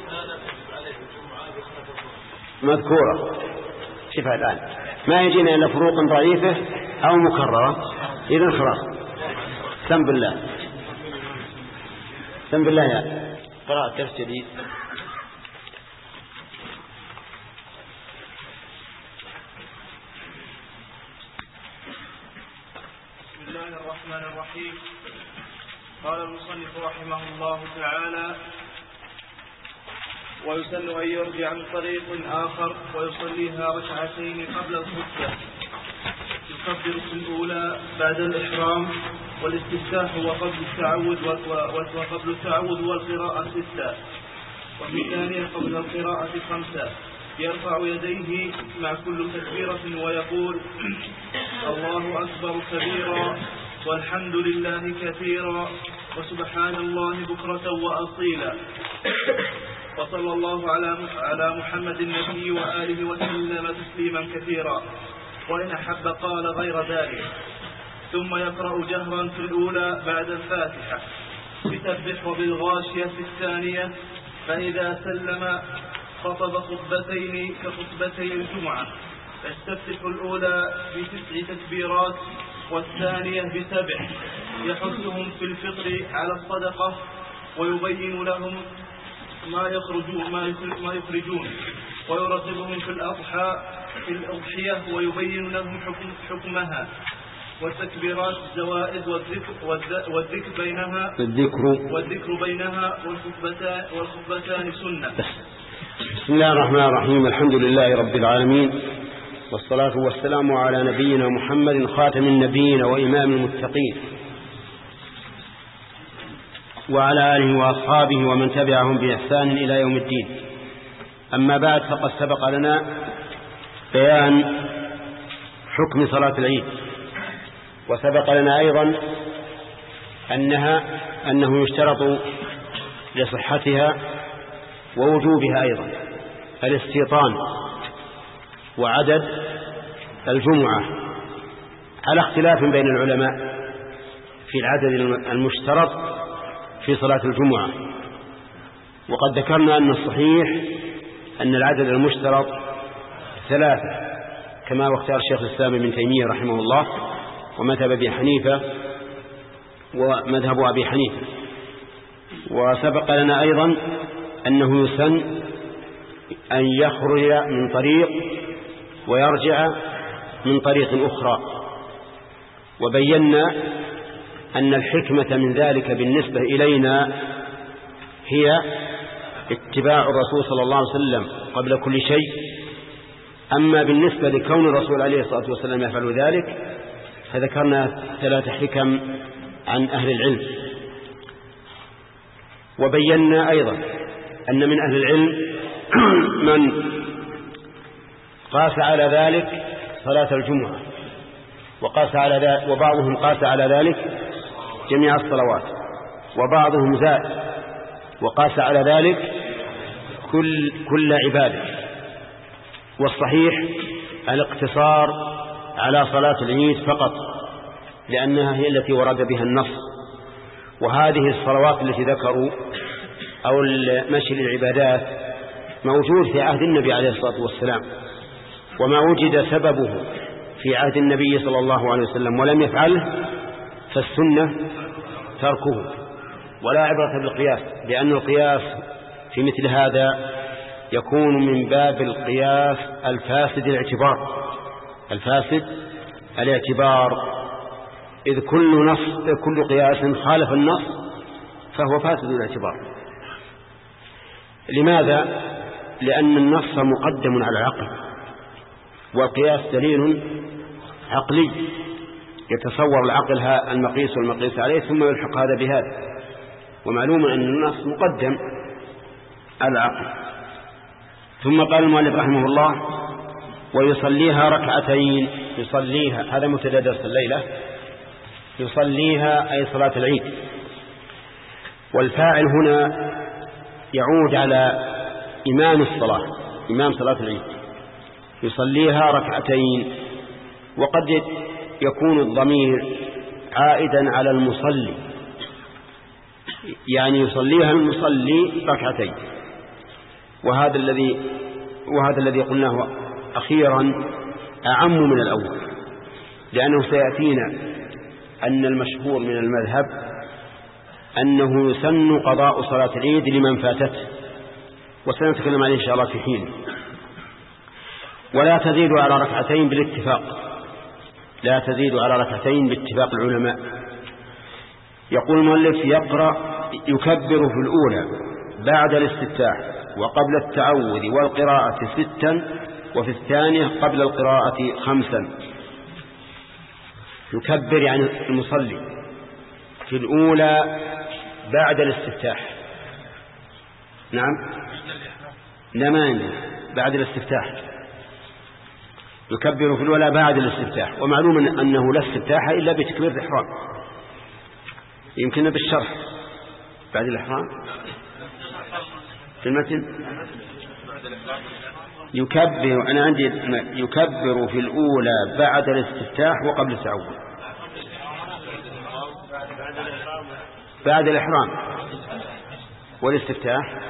مذكورة. شوفها الآن ما يجينا إلا فروق ضعيفة أو مكررة. إذن خلاص سم بالله سم بالله يا قراءة درس جديد. بسم الله الرحمن الرحيم. قال المصنف رحمه الله تعالى: ويسن أن يرجع من طريق آخر ويصليها ركعتين قبل الخطبة، يكبر في الأولى بعد الإحرام والاستفتاح وقبل التعود وقبل التعود والقراءة ستة، وفي الثانية قبل القراءة خمسة، يرفع يديه مع كل تكبيرة ويقول: الله أكبر كبيرا والحمد لله كثيرا وسبحان الله بكرة وأصيلا، وصلى الله على محمد النبي وآله وسلم تسليما كثيرا، وإن أحب قال غير ذلك. ثم يقرأ جهرا في الأولى بعد الفاتحة بسبح وبالغاشية في الثانية، فإذا سلم خطب خطبتين كخطبتي الجمعة، يستفتح الأولى بتسع تكبيرات والثانية بسبع، يحثهم في الفطر على الصدقة ويبين لهم ما يخرجون ما يخرجون ويرغبهم في الأضحى في الأضحية ويبين لهم حكم حكمها، والتكبيرات الزوائد والذكر والذكر بينها الذكر والذكر بينها والخطبتان والخطبتان سنة. بسم الله الرحمن الرحيم. الحمد لله رب العالمين، والصلاة والسلام على نبينا محمد خاتم النبيين وإمام المتقين، وعلى آله وأصحابه ومن تبعهم بإحسان إلى يوم الدين. أما بعد، فقد سبق لنا بيان حكم صلاة العيد، وسبق لنا أيضا أنها أنه يشترط لصحتها ووجوبها أيضا الاستيطان وعدد الجمعة، على اختلاف بين العلماء في العدد المشترط في صلاة الجمعة. وقد ذكرنا أن الصحيح أن العدد المشترط ثلاثة، كما واختار الشيخ الإسلام ابن تيمية رحمه الله ومذهب أبي حنيفة ومذهب أبي حنيفة. وسبق لنا أيضا أنه يسن أن يخرج من طريق ويرجع من طريق أخرى، وبينا أن الحكمة من ذلك بالنسبة إلينا هي اتباع الرسول صلى الله عليه وسلم قبل كل شيء. أما بالنسبة لكون الرسول عليه الصلاة والسلام يفعل ذلك فذكرنا ثلاث حكم عن أهل العلم. وبينا أيضا أن من أهل العلم من قاس على ذلك صلاة الجمعة، وقاس على ذلك وبعضهم قاس على ذلك جميع الصلوات، وبعضهم زاد وقاس على ذلك كل كل عبادة. والصحيح الاقتصار على صلاة العيد فقط، لأنها هي التي ورد بها النص. وهذه الصلوات التي ذكروا أو المشي للعبادات موجود في عهد النبي عليه الصلاة والسلام، وما وجد سببه في عهد النبي صلى الله عليه وسلم ولم يفعله فالسنة تركه، ولا عبرة بالقياس، لأن القياس في مثل هذا يكون من باب القياس الفاسد الاعتبار الفاسد الاعتبار إذ كل نص كل قياس خالف النص فهو فاسد الاعتبار. لماذا؟ لأن النص مقدم على العقل، والقياس دليل عقلي يتصور العقل المقيس والمقيس عليه ثم يلحق هذا بهذا، ومعلوم أن النص مقدم على العقل. ثم قال المؤلف رحمه الله: ويصليها ركعتين. يصليها هذا مبتدا درس الليلة، يصليها أي صلاة العيد، والفاعل هنا يعود على إمام الصلاة إمام صلاة العيد. يصليها ركعتين، وقد يكون الضمير عائدا على المصلي، يعني يصليها المصلي ركعتين. وهذا الذي وهذا الذي قلناه أخيرا أعم من الأول، لأنه سيأتينا أن المشهور من المذهب أنه يسن قضاء صلاة العيد لمن فاتته، وسنتكلم عليه إن شاء الله في حين. ولا تزيد على ركعتين بالاتفاق لا تزيد على ركعتين باتفاق العلماء. يقول المؤلف: يقرأ يكبر في الأولى بعد الاستفتاح وقبل التعوذ والقراءة ستا، وفي الثانية قبل القراءة خمسا. يكبر يعني المصلي في الأولى بعد الاستفتاح. نعم نمان بعد الاستفتاح يكبر في الأولى بعد الاستفتاح، ومعلوم أنه لا استفتاح إلا بتكبير الإحرام. يمكن بالشرح بعد الإحرام في المتن يكبر. أنا عندي يكبر في الأولى بعد الاستفتاح وقبل التعوذ بعد الإحرام والاستفتاح.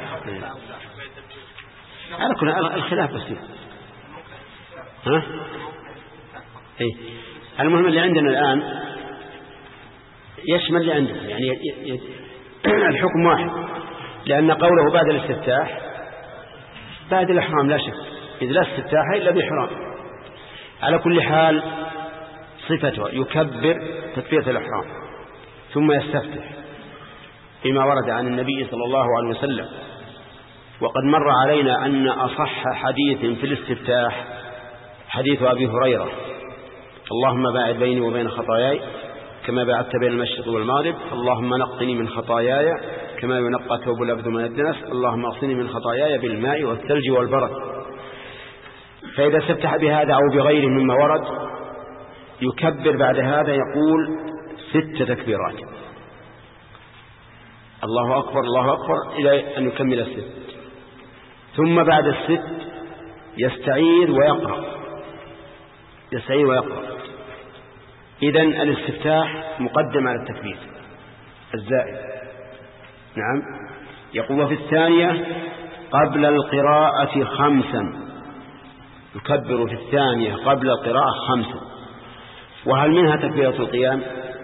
على كل الخلاف بسيط. ها إيه المهم اللي عندنا الآن يشمل اللي عندنا، يعني ي... ي... الحكم واحد، لأن قوله بعد الاستفتاح بعد الإحرام لا شك، إذ لا استفتاح إلا بإحرام. على كل حال صفته يكبر تكبيرة الإحرام ثم يستفتح فيما ورد عن النبي صلى الله عليه وسلم. وقد مر علينا أن أصح حديث في الاستفتاح حديث أبي هريرة: اللهم باعد بيني وبين خطاياي كما باعدت بين المشرق والمغرب، اللهم نقني من خطاياي كما ينقى ثوب الأبد من الدنس، اللهم اغسلني من خطاياي بالماء والثلج والبرد. فإذا استفتح بهذا أو بغيره مما ورد يكبر بعد هذا، يقول ست تكبيرات، الله أكبر الله أكبر إلى أن يكمل الست. ثم بعد الست يستعيذ ويقرأ يستعيذ ويقرأ إذن الاستفتاح مقدم على التكبير الزائد. نعم. يقول: في الثانية قبل القراءة خمسا. يكبر في الثانية قبل القراءة خمسا. وهل منها تكبيرة القيام؟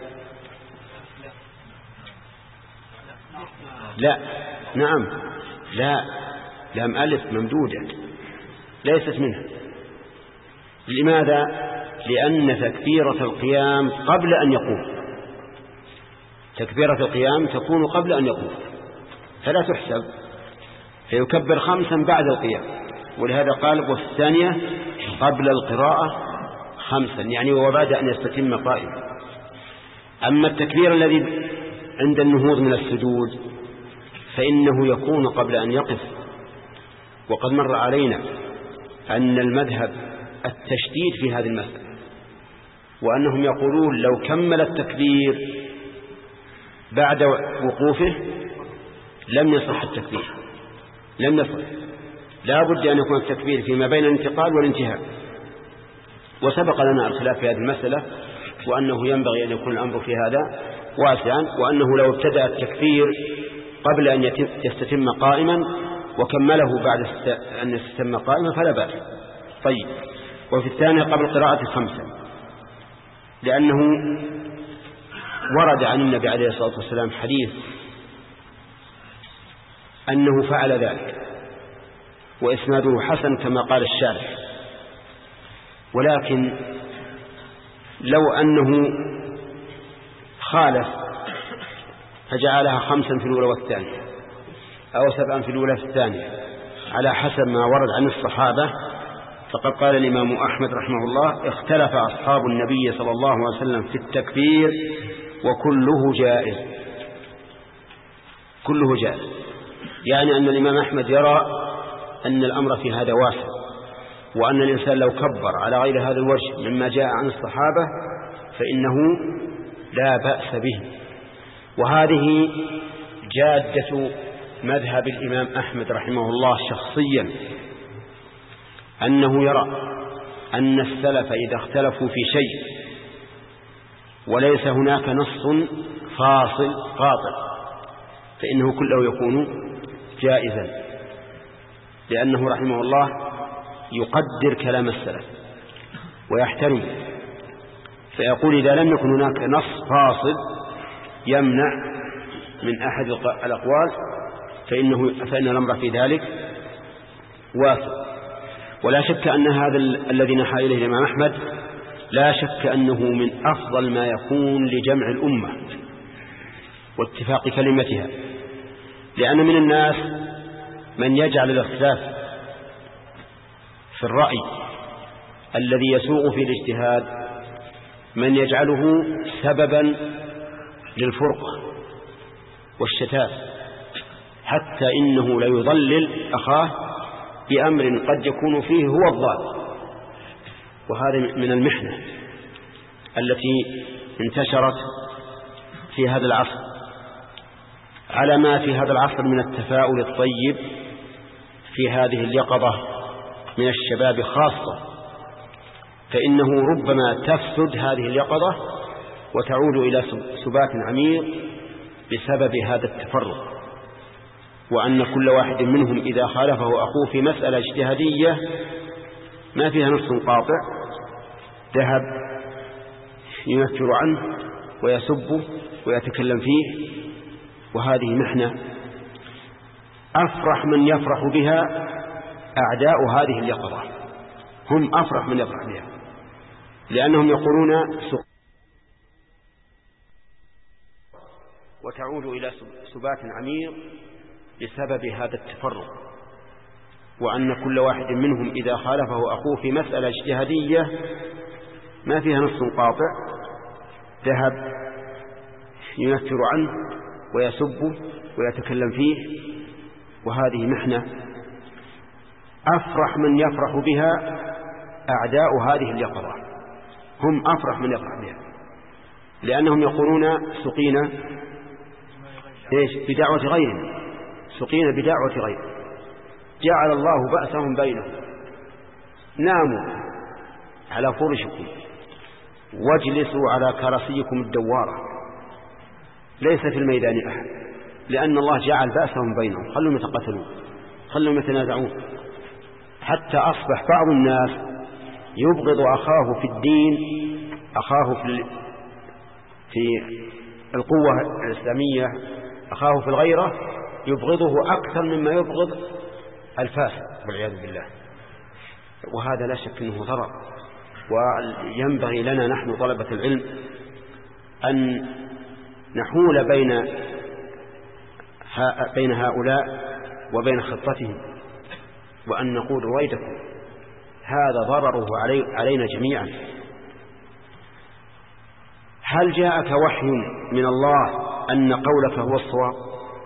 لا. نعم لا، لام ألف ممدودة ليست منها. لماذا؟ لأن تكبيرة القيام قبل أن يقوم تكبيرة القيام تكون قبل أن يقوم فلا تحسب، فيكبر خمسا بعد القيام. ولهذا قال: وفي الثانية قبل القراءة خمسا، يعني وبعد أن يستتم قائما. أما التكبير الذي عند النهوض من السجود فإنه يكون قبل أن يقف. وقد مر علينا أن المذهب التشديد في هذه المسألة، وأنهم يقولون لو كمل التكبير بعد وقوفه لم يصح التكبير، لم يصح، لا بد أن يكون التكبير فيما بين الانتقال والانتهاء. وسبق لنا الخلاف في هذه المسألة، وأنه ينبغي أن يكون الأمر في هذا واسعا، وأنه لو ابتدأ التكبير قبل أن يستتم قائما وكمله بعد أن يستتم قائما فلا بأس. طيب، وفي الثانية قبل قراءة خمسة، لأنه ورد عن النبي عليه الصلاة والسلام حديث أنه فعل ذلك، وإسناده حسن كما قال الشارح. ولكن لو أنه خالف فجعلها خمسا في الأولى والثانية أو سبعا في الأولى في الثانية على حسب ما ورد عن الصحابة، فقد قال الإمام أحمد رحمه الله: اختلف أصحاب النبي صلى الله عليه وسلم في التكبير وكله جائز. كله جائز يعني أن الإمام أحمد يرى أن الأمر في هذا واسع، وأن الإنسان لو كبر على غير هذا الوجه مما جاء عن الصحابة فإنه لا بأس به. وهذه جادة مذهب الإمام أحمد رحمه الله شخصيا، أنه يرى أن السلف إذا اختلفوا في شيء وليس هناك نص فاصل قاطع فإنه كله يكون جائزا، لأنه رحمه الله يقدر كلام السلف ويحترم، فيقول إذا لم يكن هناك نص فاصل يمنع من أحد الأقوال فإنه فإن الأمر في ذلك واسع. ولا شك أن هذا الذي نحى إليه الإمام أحمد لا شك أنه من أفضل ما يكون لجمع الأمة واتفاق كلمتها، لأن من الناس من يجعل الاختلاف في الرأي الذي يسوغ في الاجتهاد من يجعله سببا للفرقة والشتات، حتى إنه لا يضلل أخاه بأمر قد يكون فيه هو الضال. وهذا من المحنة التي انتشرت في هذا العصر، على ما في هذا العصر من التفاؤل الطيب في هذه اليقظة من الشباب خاصة، فإنه ربما تفسد هذه اليقظة وتعود إلى سبات عميق بسبب هذا التفرق، وأن كل واحد منهم إذا خالفه أخوه في مسألة اجتهادية ما فيها نص قاطع ذهب ينفر عنه ويسبه ويتكلم فيه. وهذه محنة أفرح من يفرح بها أعداء هذه اليقظة، هم أفرح من يفرح بها، لأنهم يقولون وتعود إلى سبات عميق بسبب هذا التفرق، وأن كل واحد منهم إذا خالفه أخوه في مسألة اجتهادية ما فيها نص قاطع ذهب ينفر عنه ويسبه ويتكلم فيه. وهذه محنة أفرح من يفرح بها أعداء هذه اليقظة، هم أفرح من يفرح بها، لأنهم يقولون سقينا بدعوة غيرهم، سقينا بدعوة غيرهم، جعل الله بأسهم بينهم، ناموا على فرشكم واجلسوا على كراسيكم الدوارة، ليس في الميدان أحد، لأن الله جعل بأسهم بينهم، خلوا يتقاتلون، خلوا يتنازعون، حتى أصبح بعض الناس يبغض أخاه في الدين، أخاه في في القوة الإسلامية، أخاه في الغيرة يبغضه أكثر مما يبغض الفاسد والعياذ بالله. وهذا لا شك أنه ضرر، وينبغي لنا نحن طلبة العلم أن نحول بين بين هؤلاء وبين خطتهم، وأن نقول رويدكم هذا ضرره علي علينا جميعا. هل جاءك وحي من الله أن قولك هو الصواب؟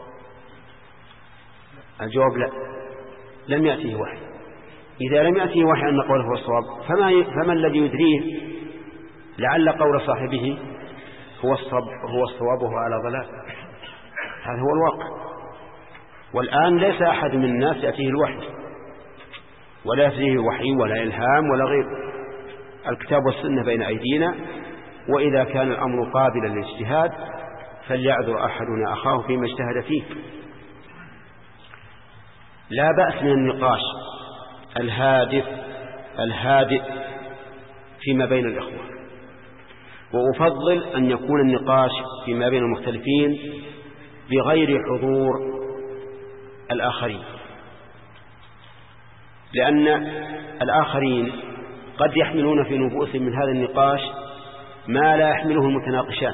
الجواب لا، لم يأتيه وحي. إذا لم يأتيه وحي أن قوله هو الصواب فما, فما الذي يدريه لعل قول صاحبه هو الصواب هو الصواب وهو على ضلال؟ هذا هو الواقع. والآن ليس أحد من الناس يأتيه الوحي ولا يأتيه وحي ولا إلهام ولا غير. الكتاب والسنة بين أيدينا، وإذا كان الأمر قابلا للاجتهاد فليعذر أحدنا أخاه فيما اجتهد فيه. لا بأس من النقاش الهادف الهادئ فيما بين الإخوة، وأفضل أن يكون النقاش فيما بين المختلفين بغير حضور الآخرين، لأن الآخرين قد يحملون في نفوسهم من هذا النقاش ما لا يحمله المتناقشان،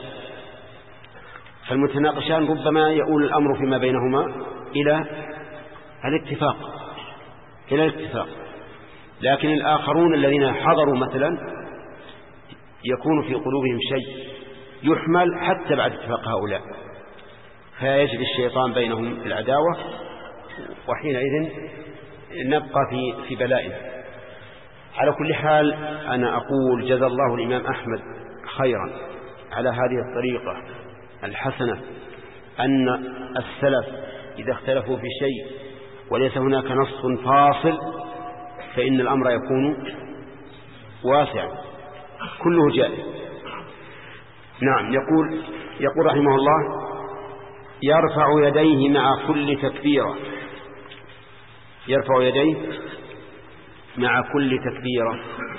فالمتناقشان ربما يؤول الأمر فيما بينهما إلى الاتفاق إلى الاتفاق لكن الآخرون الذين حضروا مثلا يكون في قلوبهم شيء يحمل حتى بعد اتفاق هؤلاء، فيجري الشيطان بينهم العداوة، وحينئذ نبقى في في بلاء. على كل حال أنا أقول جزا الله الإمام أحمد خيرا على هذه الطريقة الحسنة، أن السلف إذا اختلفوا في شيء وليس هناك نص فاصل فإن الأمر يكون واسعا كله جائز. نعم. يقول يقول رحمه الله: يرفع يديه مع كل تكبيرة. يرفع يديه مع كل تكبيرة.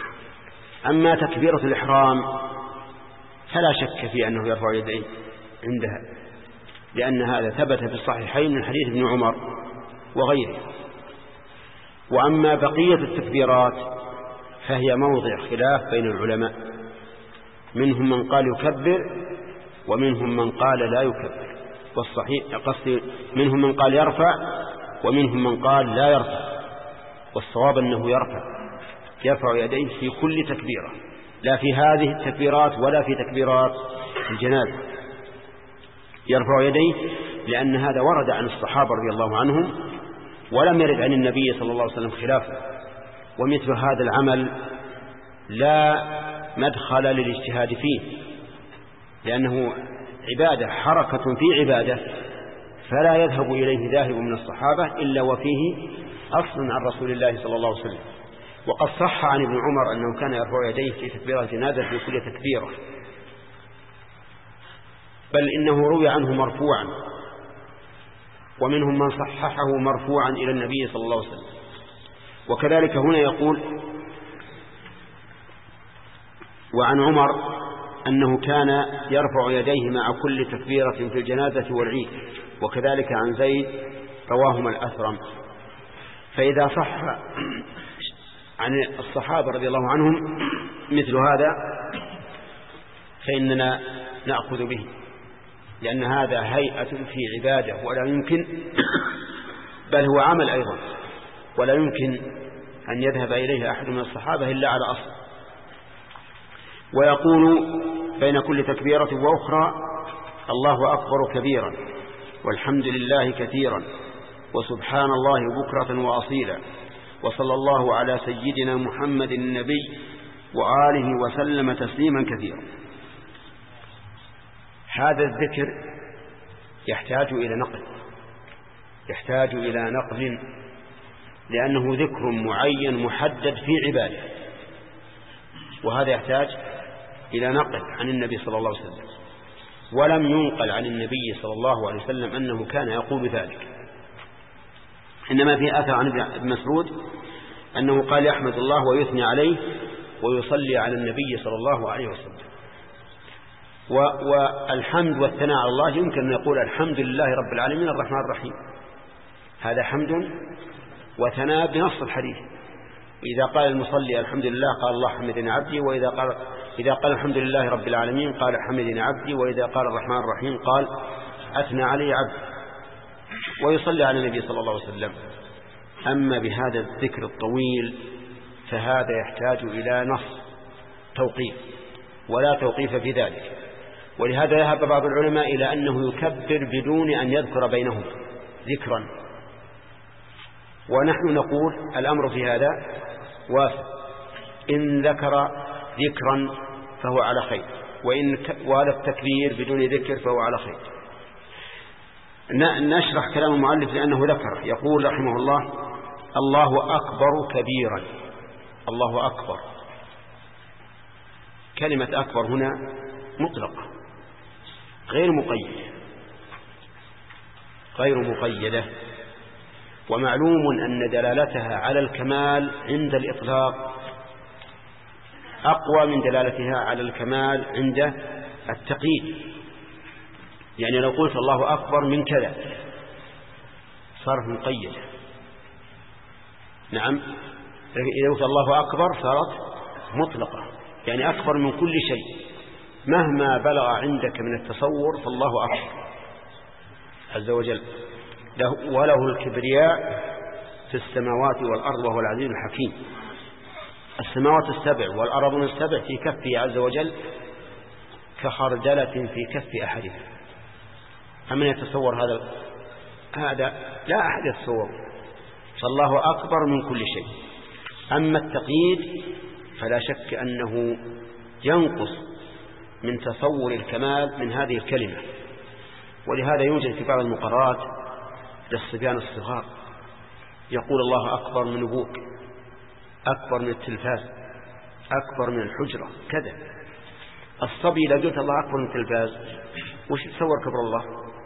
أما تكبيرة الإحرام فلا شك في أنه يرفع يديه عندها، لأن هذا ثبت في الصحيحين من حديث ابن عمر وغيره. وأما بقية التكبيرات فهي موضع خلاف بين العلماء، منهم من قال يكبر ومنهم من قال لا يكبر، والصحيح قصدي منهم من قال يرفع ومنهم من قال لا يرفع، والصواب أنه يرفع يرفع يديه في كل تكبيرة، لا في هذه التكبيرات ولا في تكبيرات الجنازة. يرفع يديه لأن هذا ورد عن الصحابة رضي الله عنهم ولم يرد عن النبي صلى الله عليه وسلم خلافه، ومثل هذا العمل لا مدخل للاجتهاد فيه، لأنه عبادة، حركة في عبادة، فلا يذهب إليه ذاهب من الصحابة إلا وفيه أصل عن رسول الله صلى الله عليه وسلم. وقد صح عن ابن عمر أنه كان يرفع يديه في تكبيرة الجنازة في كل تكبيرة، بل إنه روي عنه مرفوعا، ومنهم من صححه مرفوعا إلى النبي صلى الله عليه وسلم. وكذلك هنا يقول: وعن عمر أنه كان يرفع يديه مع كل تكبيرة في الجنازة والعيد، وكذلك عن زيد رواهما الأثرم. فإذا صح عن الصحابة رضي الله عنهم مثل هذا فإننا نأخذ به، لأن هذا هيئة في عبادة ولا يمكن، بل هو عمل أيضا، ولا يمكن أن يذهب إليه أحد من الصحابة إلا على أصل. ويقول بين كل تكبيرة وأخرى: الله أكبر كبيرا والحمد لله كثيرا وسبحان الله بكرة وأصيلا وصلى الله على سيدنا محمد النبي وآله وسلم تسليما كثيرا. هذا الذكر يحتاج إلى نقل يحتاج إلى نقل لأنه ذكر معين محدد في عبادة، وهذا يحتاج إلى نقل عن النبي صلى الله عليه وسلم، ولم ينقل عن النبي صلى الله عليه وسلم أنه كان يقول ذلك، إنما في أثر عن ابن مسعود أنه قال: يحمد الله ويثني عليه ويصلي على النبي صلى الله عليه وسلم. والحمد والثناء على الله يمكن أن يقول: الحمد لله رب العالمين الرحمن الرحيم، هذا حمد وثناء بنص الحديث. إذا قال المصلي الحمد لله قال: الله حمدني عبدي، وإذا قال إذا قال الحمد لله رب العالمين قال: حمدني عبدي، وإذا قال الرحمن الرحيم قال: أثنى علي عبدي، ويصلي على النبي صلى الله عليه وسلم. أما بهذا الذكر الطويل فهذا يحتاج إلى نص توقيف، ولا توقيف في ذلك، ولهذا ذهب بعض العلماء إلى أنه يكبر بدون أن يذكر بينهم ذكرا، ونحن نقول الأمر في هذا واسع، إن ذكر ذكرا فهو على خير، وإن وهذا التكبير بدون ذكر فهو على خير. نشرح كلام المؤلف لأنه ذكر، يقول رحمه الله: الله أكبر كبيرا. الله أكبر، كلمة أكبر هنا مطلقة غير مقيدة غير مقيدة ومعلوم أن دلالتها على الكمال عند الإطلاق أقوى من دلالتها على الكمال عند التقييد. يعني لو قلت الله أكبر من كذا صارت مقيدة. نعم، إذا قلت الله أكبر صارت مطلقة، يعني أكبر من كل شيء مهما بلغ عندك من التصور فالله أكبر عز وجل، وله الكبرياء في السماوات والأرض وهو العزيز الحكيم. السماوات السبع والأرض السبع في كفه عز وجل كخردلة في كف أحدهم. أمن يتصور هذا؟ هذا لا أحد يتصور. فالله أكبر من كل شيء. أما التقييد فلا شك أنه ينقص من تصور الكمال من هذه الكلمة، ولهذا يوجد في بعض المقرات للصبيان الصغار يقول الله أكبر من أبوك، أكبر من التلفاز، أكبر من الحجرة كذا. الصبي إذا قلت الله أكبر من التلفاز وش تصور كبر الله؟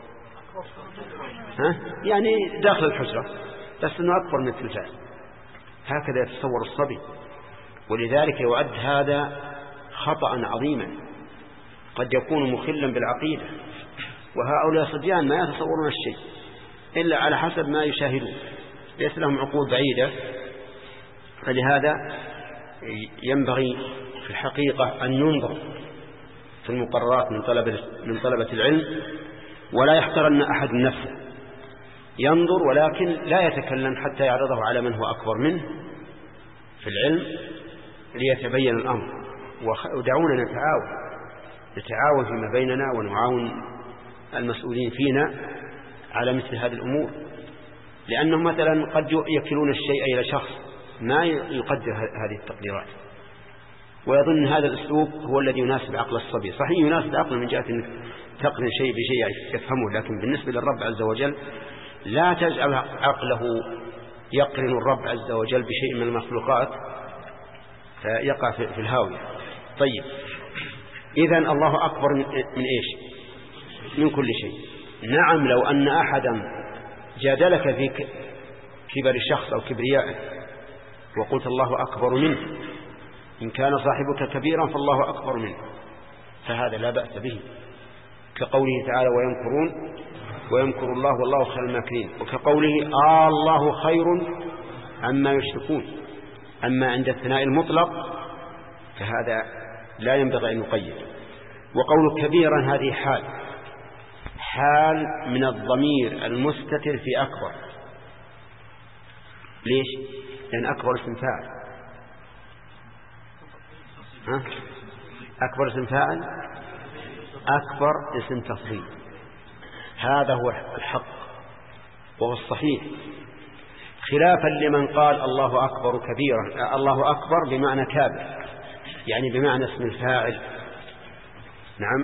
ها؟ يعني داخل الحجرة، بس أنه أكبر من التلفاز، هكذا يتصور الصبي. ولذلك يعد هذا خطأ عظيما قد يكون مخلا بالعقيدة، وهؤلاء صبيان ما يتصورون الشيء إلا على حسب ما يشاهدون، ليس لهم عقول بعيدة. فلهذا ينبغي في الحقيقة أن ينظر في المقررات من طلبة من طلبة العلم، ولا يحترن أحد نفسه، ينظر ولكن لا يتكلم حتى يعرضه على من هو أكبر منه في العلم ليتبين الأمر. ودعونا نتعاون نتعاون فيما بيننا ونعاون المسؤولين فينا على مثل هذه الأمور، لأنهم مثلا قد يكلون الشيء إلى شخص ما يقدر هذه التقديرات ويظن هذا الأسلوب هو الذي يناسب عقل الصبي. صحيح يناسب عقله من جهة أنك تقرن شيء بشيء يفهمه، لكن بالنسبة للرب عز وجل لا تجعل عقله يقرن الرب عز وجل بشيء من المخلوقات فيقع في الهاوية. طيب، إذن الله أكبر من إيش؟ من كل شيء. نعم، لو أن أحدا جادلك في كبر الشخص أو كبريائه وقلت الله أكبر منه، إن كان صاحبك كبيرا فالله أكبر منه، فهذا لا بأس به، كقوله تعالى: ويمكرون ويمكر الله والله خير الماكرين، وكقوله: آه الله خير عما يشركون. أما عند الثناء المطلق فهذا لا ينبغي أن يقيد. وقول كبيرا هذه حال حال من الضمير المستتر في أكبر. ليش؟ لأن أكبر اسم فاعل. ها؟ أكبر اسم فاعل، أكبر اسم تفضيل. هذا هو الحق وهو الصحيح، خلافا لمن قال الله أكبر كبيرا. الله أكبر بمعنى كابر، يعني بمعنى اسم الفاعل. نعم،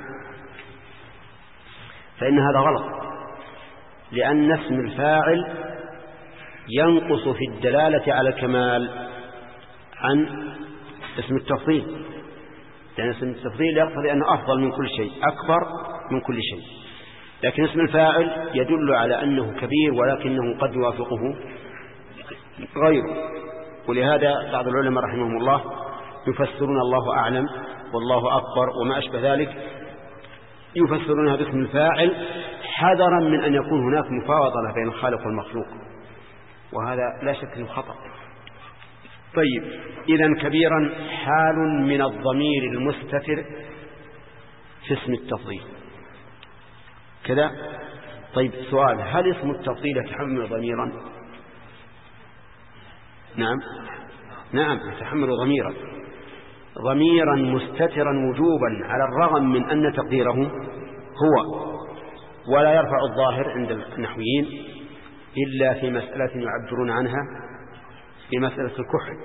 فإن هذا غلط، لأن اسم الفاعل ينقص في الدلالة على الكمال عن اسم التفضيل، لأن اسم التفضيل يقتضي أنه أفضل من كل شيء، أكبر من كل شيء. لكن اسم الفاعل يدل على أنه كبير ولكنه قد يوافقه غيره. ولهذا بعض العلماء رحمهم الله يفسرون الله أعلم والله أكبر وما أشبه ذلك، يفسرونها باسم الفاعل حذرا من أن يكون هناك مفاوضة بين الخالق والمخلوق، وهذا لا شك أنه خطأ. طيب، إذن كبيرا حال من الضمير المستتر في اسم التفضيل كذا. طيب، سؤال: هل اسم التفضيل يتحمل ضميرا؟ نعم نعم يتحمل ضميرا، ضميرا مستترا وجوبا على الرغم من أن تقديره هو، ولا يرفع الظاهر عند النحويين إلا في مسألة يعبرون عنها في مسألة الكحل.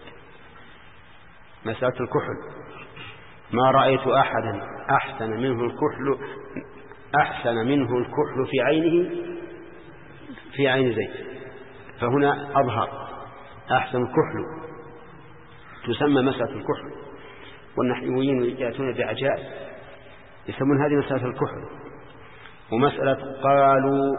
مسألة الكحل ما رأيت أحدا أحسن منه الكحل أحسن منه الكحل في عينه في عين زيد، فهنا أظهر أحسن الكحل تسمى مسألة الكحل، والنحويين يأتون بعجائب يسمون هذه مسألة الكحل. ومسألة قالوا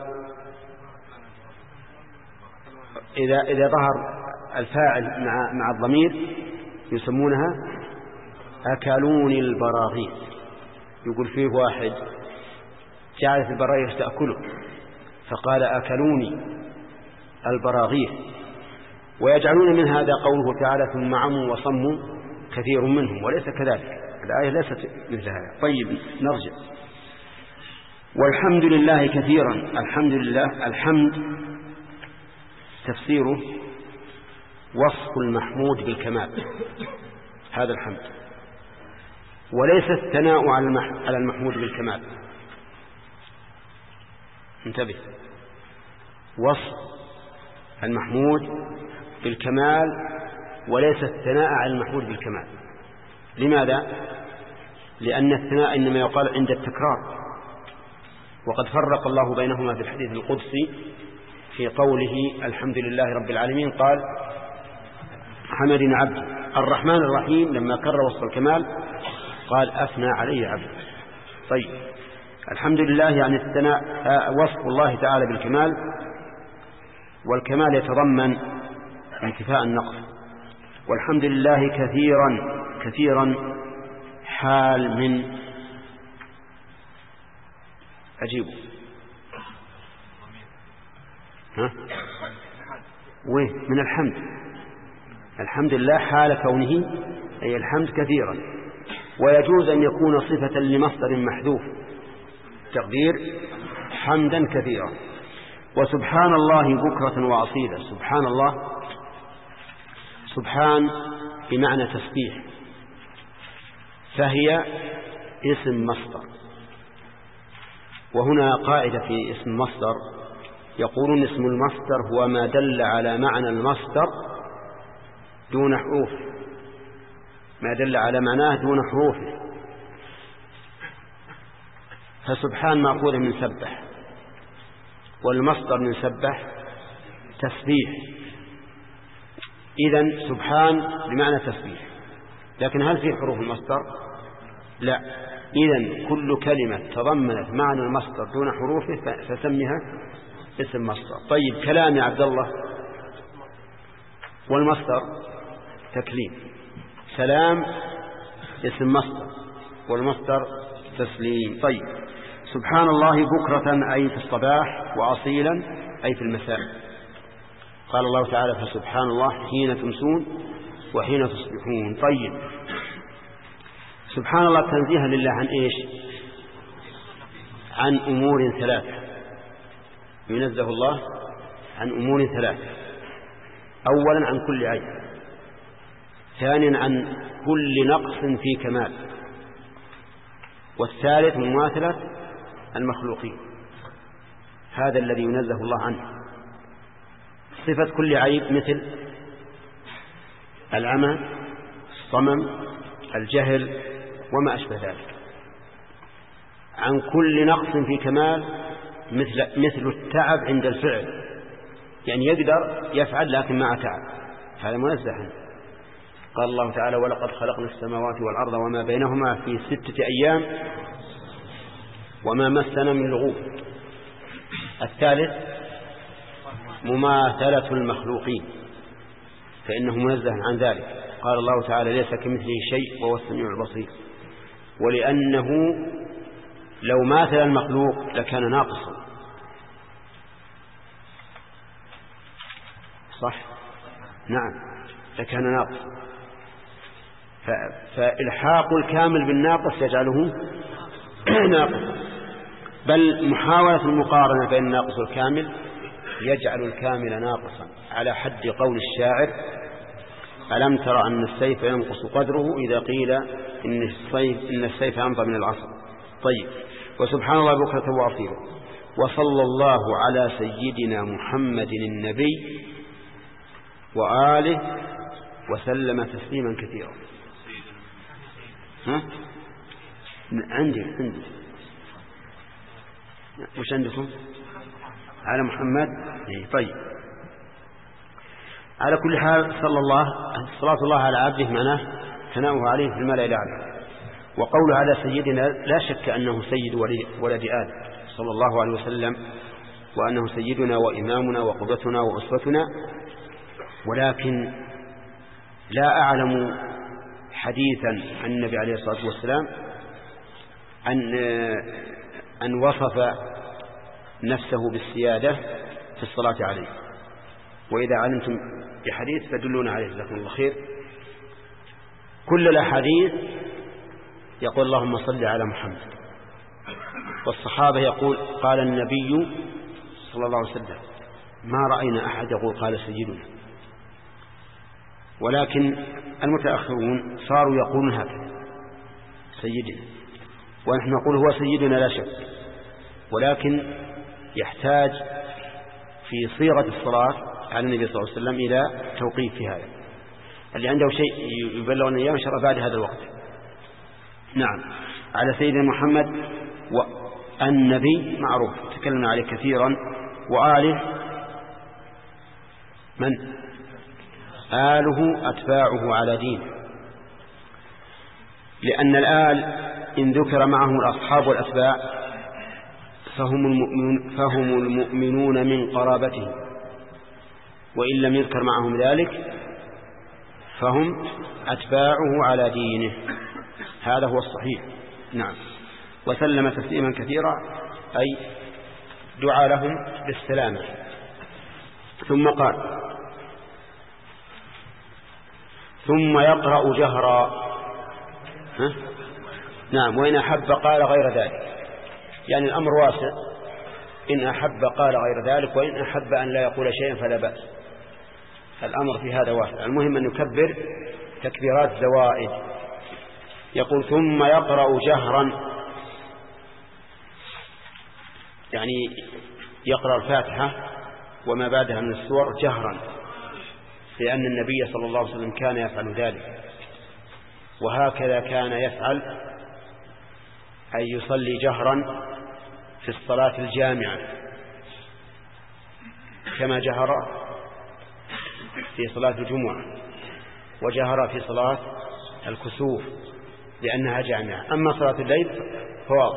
إذا إذا ظهر الفاعل مع مع الضمير يسمونها أكلوني البراغيث. يقول فيه واحد جعلت البراغيث تأكله فقال أكلوني البراغيث، ويجعلون من هذا قوله تعالى ثم عموا وصموا كثير منهم، وليس كذلك، الآية ليست مثل هذا. طيب نرجع. والحمد لله كثيرا. الحمد لله، الحمد تفسيره وصف المحمود بالكمال، هذا الحمد، وليس الثناء على المحمود بالكمال. انتبه، وصف المحمود بالكمال وليس الثناء على المحمود بالكمال. لماذا؟ لأن الثناء إنما يقال عند التكرار، وقد فرق الله بينهما في الحديث القدسي في قوله الحمد لله رب العالمين قال حمدنا عبدي. الرحمن الرحيم لما كرر وصف الكمال قال أثنى علي عبدي. طيب الحمد لله يعني الثناء وصف الله تعالى بالكمال، والكمال يتضمن انتفاء النقص. والحمد لله كثيرا، كثيرا حال من أجيب ها وين من الحمد. الحمد لله حال كونه أي الحمد كثيرا، ويجوز أن يكون صفة لمصدر محذوف تقدير حمدا كثيرا. وسبحان الله بكرة وأصيلا. سبحان الله، سبحان بمعنى تسبيح، فهي اسم مصدر. وهنا قاعدة في اسم مصدر، يقولون اسم المصدر هو ما دل على معنى المصدر دون حروف، ما دل على معناه دون حروفه. فسبحان مأخوذ من سبح، والمصدر من سبح تسبيح، إذن سبحان بمعنى تسبيح. لكن هل في حروف المصدر؟ لا. إذن كل كلمة تضمنت معنى المصدر دون حروفه فسميها اسم مصدر. طيب كلام يا عبد الله، والمصدر تكليم. سلام اسم مصدر والمصدر تسليم. طيب سبحان الله بكرة أي في الصباح، وأصيلا أي في المساء. قال الله تعالى فسبحان الله حين تمسون وحين تصبحون. طيب سبحان الله تنزيها لله عن إيش؟ عن أمور ثلاثة. ينزه الله عن أمور ثلاثة: أولا عن كل عيب، ثانيا عن كل نقص في كمال، والثالث مماثلة المخلوقين. هذا الذي ينزه الله عنه. صفة كل عيب مثل العمى، الصمم، الجهل وما أشبه ذلك. عن كل نقص في كمال مثل مثل التعب عند الفعل، يعني يقدر يفعل لكن مع تعب، هذا منزه عنه. قال الله تعالى ولقد خلقنا السماوات والأرض وما بينهما في ستة أيام وما مسنا من لغوب. الثالث مماثلة المخلوقين، فإنه منزه عن ذلك. قال الله تعالى ليس كمثله شيء وهو السميع البصير. ولأنه لو ماثل المخلوق لكان ناقصا، صح؟ نعم لكان ناقصا. فإلحاق الكامل بالناقص يجعله ناقصا، بل محاولة المقارنة بين الناقص والكامل يجعل الكامل ناقصا، على حد قول الشاعر ألم تر أن السيف ينقص قدره إذا قيل إن السيف, إن السيف أمضى من العصا. طيب. وسبحان الله بكرة وأصيلا. وصلى الله على سيدنا محمد النبي وآله وسلم تسليما كثيرا. ها؟ عندي عندي وش عندكم؟ على محمد. طيب. على كل حال صلى الله صلاة الله على عبده معناه ثناؤه عليه في الملأ الأعلى. وقوله على سيدنا لا شك أنه سيد ولد آدم صلى الله عليه وسلم، وأنه سيدنا وإمامنا وقدوتنا وأسوتنا، ولكن لا أعلم حديثا عن النبي عليه الصلاة والسلام أن أن وصف نفسه بالسيادة في الصلاة عليه. وإذا علمتم بحديث فدلونا عليه جزاكم الله خير. كل الأحاديث يقول اللهم صل على محمد، والصحابة يقول قال النبي صلى الله عليه وسلم، ما رأينا أحد يقول قال سيدنا. ولكن المتأخرون صاروا يقولون هكذا سيدنا، ونحن نقول هو سيدنا لا شك، ولكن يحتاج في صيغة الصلاة على النبي صلى الله عليه وسلم إلى توقيف في هذا. اللي عنده شيء يبلغنا إياه إن شاء الله بعد هذا الوقت. نعم. على سيدنا محمد والنبي معروف تكلمنا عليه كثيرا، وآله من آله أتباعه على دين، لأن الآل إن ذكر معهم الأصحاب والأتباع فهم المؤمنون, فهم المؤمنون من قرابته، وإن لم يذكر معهم ذلك فهم أتباعه على دينه. هذا هو الصحيح. نعم. وسلم تسليما كثيرا أي دعا لهم بالسلامة. ثم قال ثم يقرأ جهرا. ها؟ نعم. وإن أحب قال غير ذلك، يعني الأمر واسع، إن أحب قال غير ذلك، وإن أحب أن لا يقول شيئا فلا بأس. الأمر في هذا واسع، المهم أن يكبر تكبيرات زوائد. يقول ثم يقرأ جهرا، يعني يقرأ الفاتحة وما بعدها من السور جهرا، لأن النبي صلى الله عليه وسلم كان يفعل ذلك، وهكذا كان يفعل، أي يصلي جهرا في الصلاة الجامعة كما جهر في صلاة الجمعة، وجهر في صلاة الكسوف لأنها جامعة. أما صلاة الليل فواضح.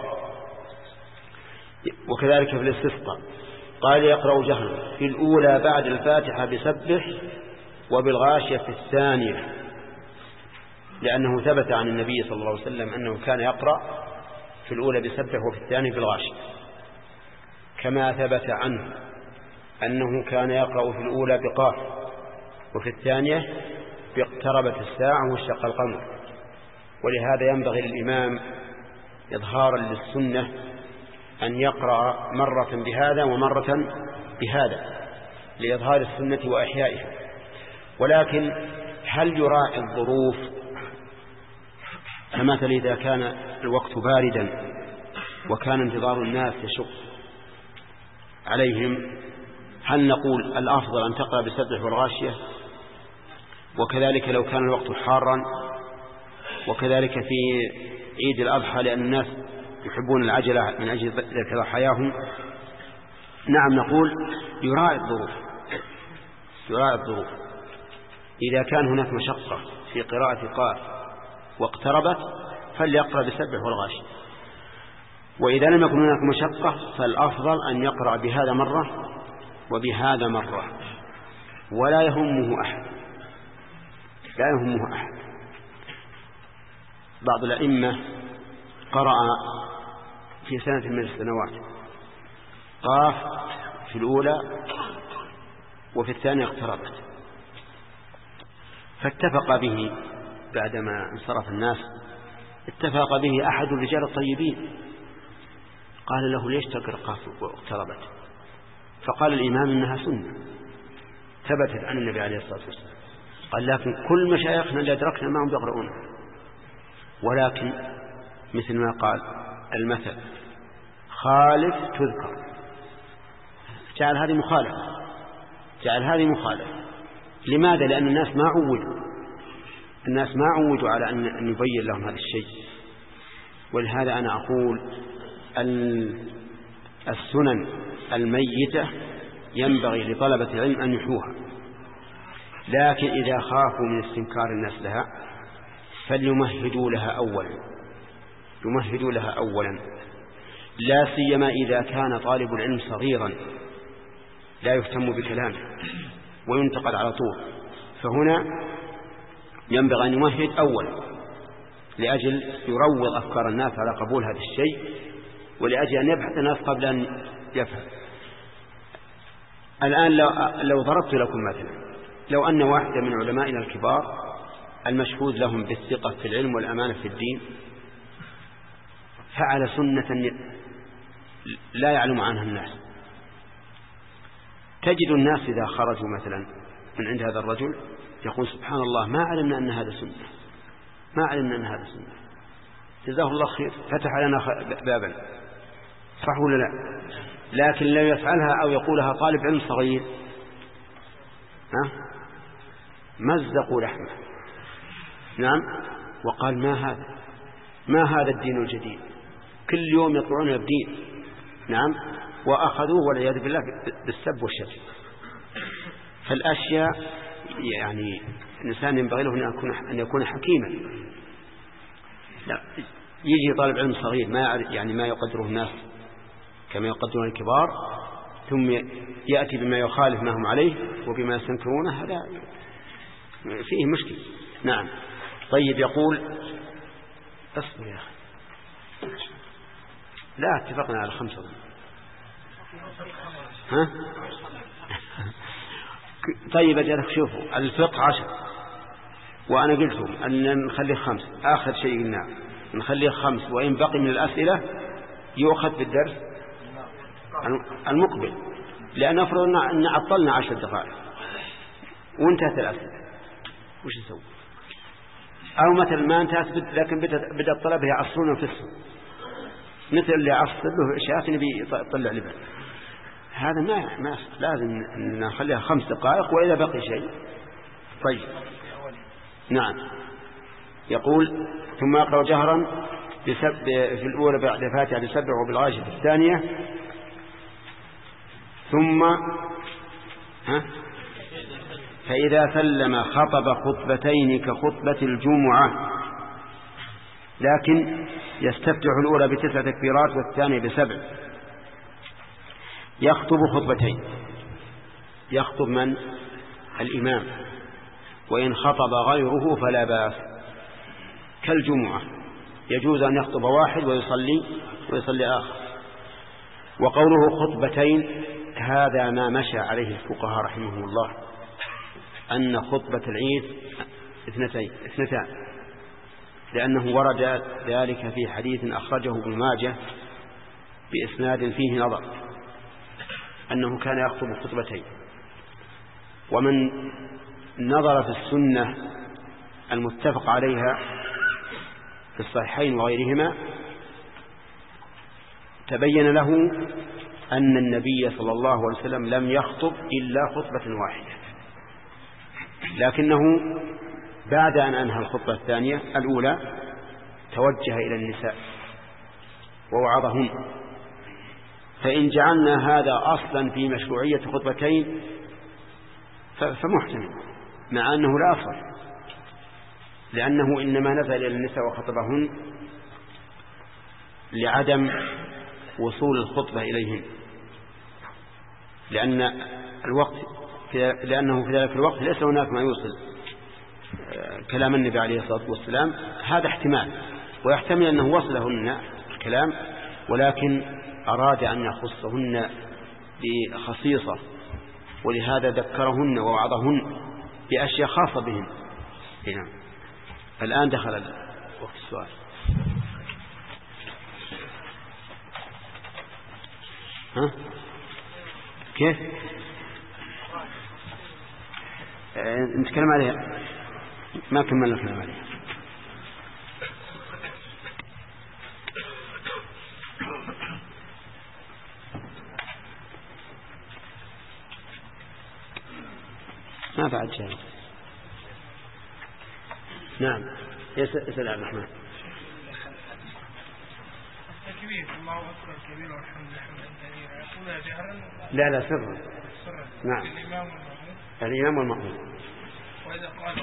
وكذلك في الاستسقاء قال يقرأ جهرا في الأولى بعد الفاتحة بسبح، وبالغاشية في الثانية، لأنه ثبت عن النبي صلى الله عليه وسلم أنه كان يقرأ في الأولى بسبح وفي الثانية بالغاشية، كما ثبت عنه أنه كان يقرأ في الأولى بقاف وفي الثانية باقتربت الساعة وانشق القمر. ولهذا ينبغي للإمام إظهارا للسنة أن يقرأ مرة بهذا ومرة بهذا لإظهار السنة وإحيائها. ولكن هل يراعي الظروف؟ فمثلا إذا كان الوقت باردا وكان انتظار الناس يشق عليهم، هل نقول الأفضل أن تقرأ بسبح والغاشية؟ وكذلك لو كان الوقت حارا، وكذلك في عيد الأضحى لأن الناس يحبون العجلة من أجل ذكر حياهم. نعم، نقول يراعي الظروف، يراعي الظروف. إذا كان هناك مشقة في قراءة قاف واقتربت فليقرأ بسبح والغاشية، وإذا لم يكن هناك مشقة فالأفضل أن يقرأ بهذا مرة وبهذا مرة، ولا يهمه أحد، لا يهمه أحد. بعض الأئمة قرأ في سنة من السنوات قاف في الأولى وفي الثانية اقتربت، فاتفق به بعدما انصرف الناس، اتفق به أحد الرجال الطيبين قال له ليش تقرأ قاف واقتربت؟ فقال الإمام إنها سنة ثبتت عن النبي عليه الصلاة والسلام. قال لكن كل مشايخنا اللي أدركنا ما هم يقرؤون، ولكن مثل ما قال المثل خالف تذكر، جعل هذه مخالفة، جعل هذه مخالفة. لماذا؟ لأن الناس ما عودوا، الناس ما عودوا على أن يبين لهم هذا الشيء. ولهذا أنا أقول السنن الميتة ينبغي لطلبة العلم أن يحوها، لكن إذا خافوا من استنكار الناس لها فليمهدوا لها أولا، يمهدوا لها أولا، لا سيما إذا كان طالب العلم صغيرا لا يهتم بكلامه وينتقد على طول، فهنا ينبغي أن يمهد أولا لأجل يروض أفكار الناس على قبول هذا الشيء، ولأجل أن يبحث الناس قبل أن يفهم. الآن لو, لو ضربت لكم مثلا، لو أن واحدا من علمائنا الكبار المشهود لهم بالثقة في العلم والأمانة في الدين فعل سنة لا يعلم عنها الناس، تجد الناس إذا خرجوا مثلا من عند هذا الرجل يقول سبحان الله ما علمنا أن هذا سنة، ما علمنا أن هذا سنة، جزاه الله خير فتح لنا بابا، صح ولا لا؟ لكن لو يفعلها أو يقولها طالب علم صغير ها مزقوا لحمه، نعم، وقال ما هذا ما هذا الدين الجديد، كل يوم يطلعون بدين، نعم، وأخذوه والعياذ بالله بالسب والشتم. فالأشياء يعني الإنسان ينبغي له أن يكون أن يكون حكيما. لا يجي طالب علم صغير ما يعني ما يقدره الناس كما يقدرون الكبار، ثم يأتي بما يخالف ما هم عليه وبما يستنكرونه، هذا فيه مشكلة. نعم. طيب يقول اصبر يا أخي، لا اتفقنا على خمسة، ها طيب أجلك شوفوا الفقه عشر وأنا قلتهم أن نخليه خمس، آخر شيء قلنا نخليه خمس، وإن بقي من الأسئلة يؤخذ بالدرس المقبل، لأن أفرض أن عطلنا عشر دقائق وانتهت الأسئلة وش نسوي؟ أو مثل ما انتهت لكن بدأ الطلبة يعصرون في السوق، مثل اللي عصر له إشياء نبي يطلع لبن، هذا ما ما لازم نخليها خمس دقائق وإذا بقي شيء. طيب نعم. يقول ثم أقرأ جهرا في الأولى بعد فاتحة بسبع وبالغاشية في الثانية، ثم ها فإذا سلم خطب خطبتين كخطبة الجمعة، لكن يستفتح الأولى بتسع تكبيرات والثانية بسبع. يخطب خطبتين، يخطب من؟ الإمام، وإن خطب غيره فلا بأس، كالجمعة يجوز أن يخطب واحد ويصلي ويصلي آخر. وقوله خطبتين هذا ما مشى عليه الفقهاء رحمهم الله، أن خطبة العيد اثنتين اثنتان، لأنه ورد ذلك في حديث أخرجه ابن ماجه بإسناد فيه نظر أنه كان يخطب خطبتين. ومن نظر في السنة المتفق عليها في الصحيحين وغيرهما تبين له أن النبي صلى الله عليه وسلم لم يخطب إلا خطبة واحدة، لكنه بعد أن أنهى الخطبة الثانية الأولى توجه إلى النساء ووعظهن. فإن جعلنا هذا أصلا في مشروعية خطبتين فمحتمل، مع أنه لا أصل، لأنه إنما نزل إلى النساء وخطبهن لعدم وصول الخطبة إليهن، لأن الوقت في لأنه في ذلك الوقت ليس هناك ما يوصل كلام النبي عليه الصلاة والسلام. هذا احتمال، ويحتمل أنه وصلهن الكلام ولكن أراد أن يخصهن بخصيصة، ولهذا ذكرهن ووعظهن بأشياء خاصة بهن. نعم. الآن دخل وقت السؤال. ها كيف؟ نتكلم عليها ما كملنا الكلام عليها. ما بعد شيء. نعم يسأل عبد الرحمن. التكبير الله أكبر كبير والحمد لله كبيرا يقولها جهرا لا لا سرا. نعم الإمام والمأموم. الإمام والمأموم. وإذا قال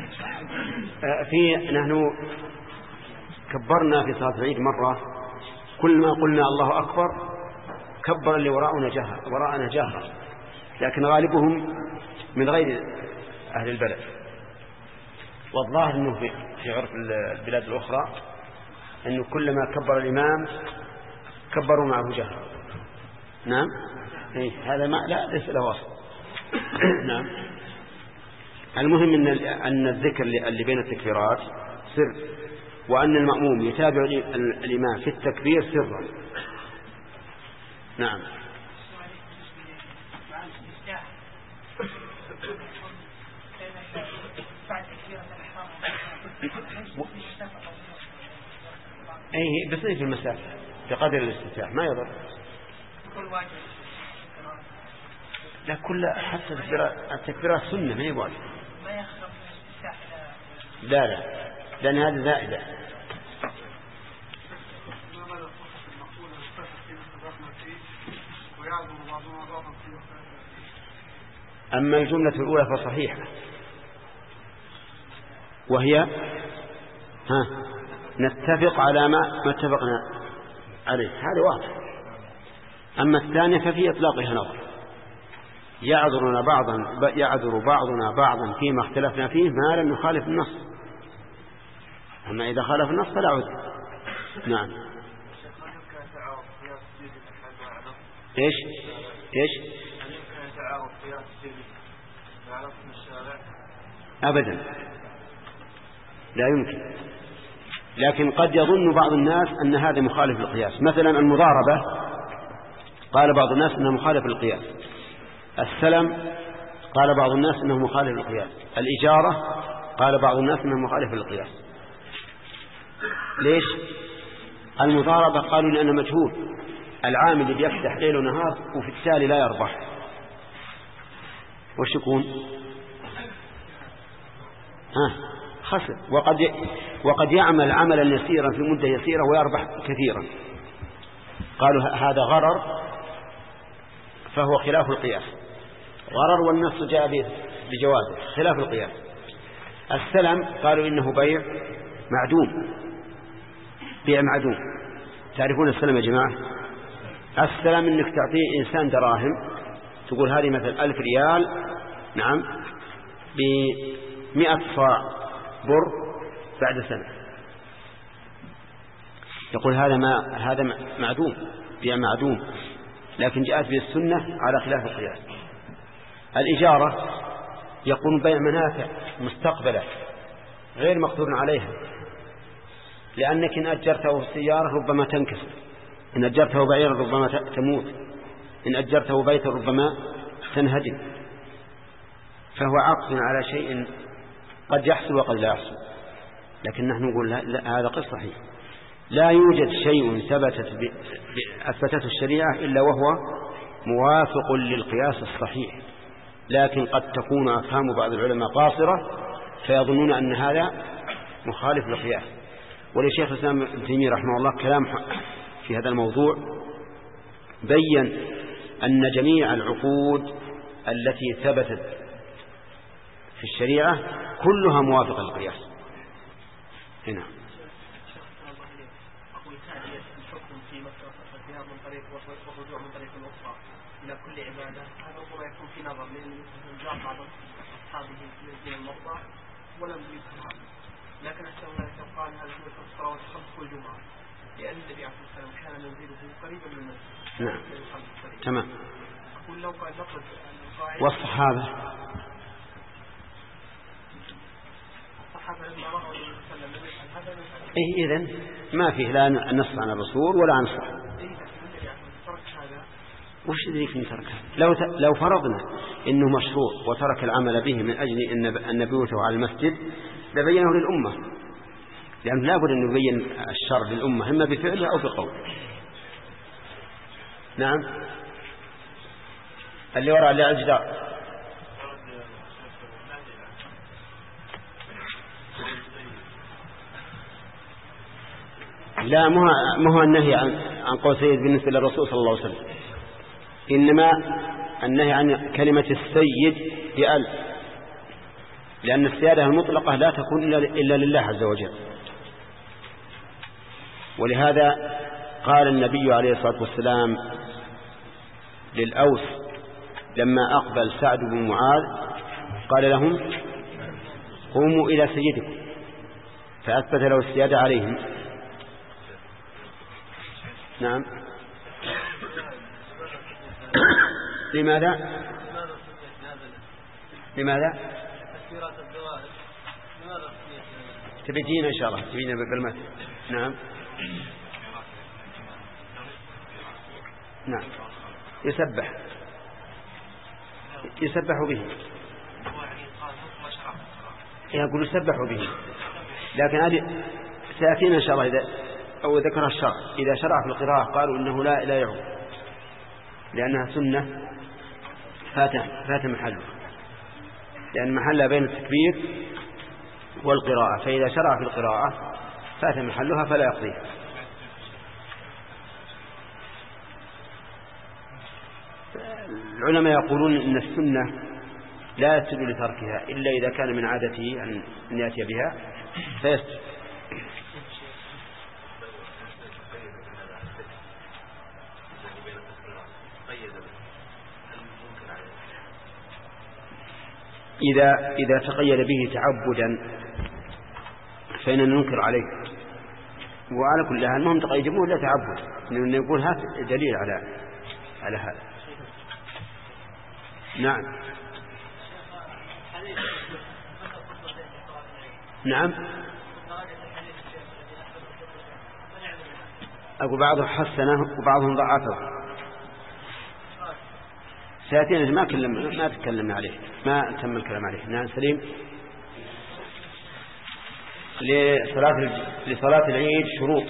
في نحن كبرنا في صلاة العيد مرة كل ما قلنا الله أكبر كبر اللي وراءنا جهر وراءنا جهرا، لكن غالبهم من غير أهل البلد، والظاهر أنه في في عرف البلاد الأخرى أنه كلما كبر الإمام كبروا معه جهرا. نعم إيه هذا ما لا ليس له أصل. نعم المهم أن أن الذكر اللي بين التكبيرات سر، وأن المأموم يتابع الإمام في التكبير سرا. نعم أي بصير في المسافة بقدر الاستفتاح ما يضر. لا كل حتى التكبيرات سنة ما يواجب. لا لا لأن هذا زائدة. أما الجملة الأولى فصحيحة وهي ها نتفق على ما ما اتفقنا عليه، هذا واضح. أما الثانية ففي إطلاقها نظر، يعذرنا بعضا يعذر بعضنا بعضا فيما اختلفنا فيه ما لم يخالف النص، أما إذا خالف النص فلا عذر. نعم إيش إيش أبدا لا يمكن، لكن قد يظن بعض الناس أن هذا مخالف للقياس. مثلا المضاربة قال بعض الناس أنه مخالف للقياس، السلم قال بعض الناس أنه مخالف للقياس، الإجارة قال بعض الناس أنه مخالف للقياس. ليش؟ المضاربة قالوا لأنه مجهول، العامل اللي بيفتح ليل ونهار وفي التالي لا يربح وش يكون؟ ها خسر، وقد وقد يعمل عملا يسيرا في مدة يسيرة ويربح كثيرا. قالوا هذا غرر فهو خلاف القياس، غرر والنص جاء بجوازه خلاف القياس. السلم قالوا إنه بيع معدوم، بيع معدوم. تعرفون السلم يا جماعة؟ السلم إنك تعطيه إنسان دراهم، تقول هذه مثل ألف ريال نعم بمئة صاع بر بعد سنة، يقول هذا ما هذا معدوم، بيع معدوم، لكن جاءت به السنة على خلاف القياس. الإجارة يكون بيع منافع مستقبلة غير مقدور عليها، لأنك إن أجرته سيارة ربما تنكسر، إن أجرته بعيرا ربما تموت، إن أجرته بيتا ربما تنهدم، فهو عقد على شيء قد يحصل وقد لا يحصل. لكن نحن نقول لا, لا هذا غير صحيح، لا يوجد شيء ثبتت أثبتته الشريعة إلا وهو موافق للقياس الصحيح، لكن قد تكون أفهام بعض العلماء قاصرة فيظنون أن هذا مخالف للقياس. ولشيخ الإسلام ابن تيمية رحمه الله كلام في هذا الموضوع، بين أن جميع العقود التي ثبتت في الشريعة كلها موافقة للقياس. هنا إلى كل عبادة هذا ربما يكون في نظر من بعض أصحابه من المرضى ولم يفهم، لكن أشهر الله يقال هذا هو الصلوات الخمس والجمعة، لأن النبي عليه الصلاة والسلام كان منزله قريبا من المسجد. نعم تمام. أقول لو كان نقل والصحابة الصحابة لما رأوا النبي صلى الله عليه وسلم هذا إيه إذن ما فيه لا نص عن الرسول ولا عن الصحابة. وش يدريك من تركها؟ لو لو فرضنا إنه مشروع وترك العمل به من أجل أن بيوته على المسجد لبينه للأمة، لأنه لا بد أن يبين الشر للأمة إما بفعله أو بقوله. نعم. اللي وراء اللي على الجدار. لا، ما هو النهي عن عن قول سيد بالنسبة للرسول صلى الله عليه وسلم، إنما النهي عن كلمة السيد بأل، لأن السيادة المطلقة لا تكون إلا لله عز وجل. ولهذا قال النبي عليه الصلاة والسلام للأوس لما أقبل سعد بن معاذ قال لهم قوموا إلى سيدكم، فأثبت له السيادة عليهم. نعم. لماذا لماذا تبجينا إن شاء الله تبجينا بالمثل. نعم. نعم. يسبح يسبح به، يقول يسبح به، لكن هذه سيأتينا إن شاء الله إذا أو ذكر الشرع. إذا شرع في القراءة قالوا إنه لا لا يعود، لأنها سنة فات فات محله، لأن محلها بين التكبير والقراءة، فإذا شرع في القراءة فات محلها فلا يقضيها. العلماء يقولون إن السنة لا يسجد لتركها إلا إذا كان من عادته أن يأتي بها فيسجد. إذا إذا تقيد به تعبدا فإننا ننكر عليه. وعلى كل حال ما هم تقيدون لا تعبد، إنه يقول هات دليل على على هذا. نعم. نعم. أقول بعضهم حسنه وبعضهم ضعفه. سيأتينا ما كلم ما تكلمنا عليه، ما تم الكلام عليه. نعم سليم. لصلاة لصلاة العيد شروط.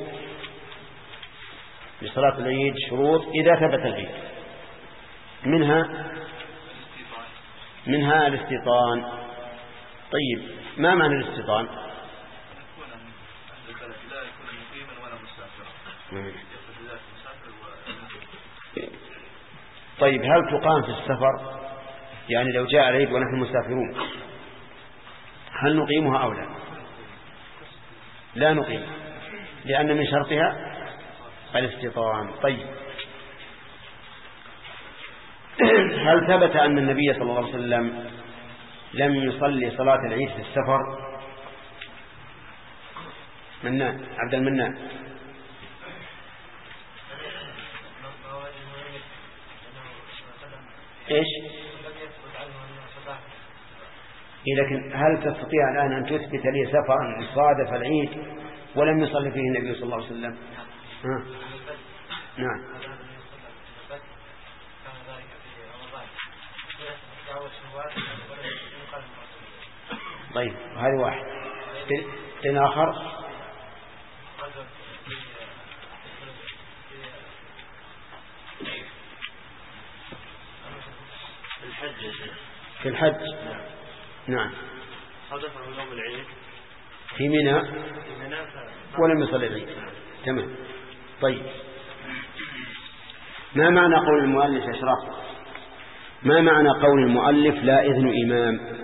لصلاة العيد شروط إذا ثبت العيد، منها منها الاستيطان. طيب ما معنى الاستيطان؟ طيب هل تقام في السفر؟ يعني لو جاء العيد ونحن مسافرون هل نقيمها أو لا؟ لا نقيم، لأن من شرطها الاستيطان. طيب هل ثبت أن النبي صلى الله عليه وسلم لم يصلي صلاة العيد في السفر؟ منان عبد المنان. إيش؟ إيه لكن هل تستطيع الآن أن تثبت لي سفرا صادف العيد ولم يصلي فيه النبي صلى الله عليه وسلم؟ ها. نعم. طيب هذا واحد. اثنين آخر. في الحج. نعم. صادف يوم العيد في منى ولم يصلي العيد. تمام. طيب ما معنى قول المؤلف يا شرف؟ ما معنى قول المؤلف لا إذن إمام؟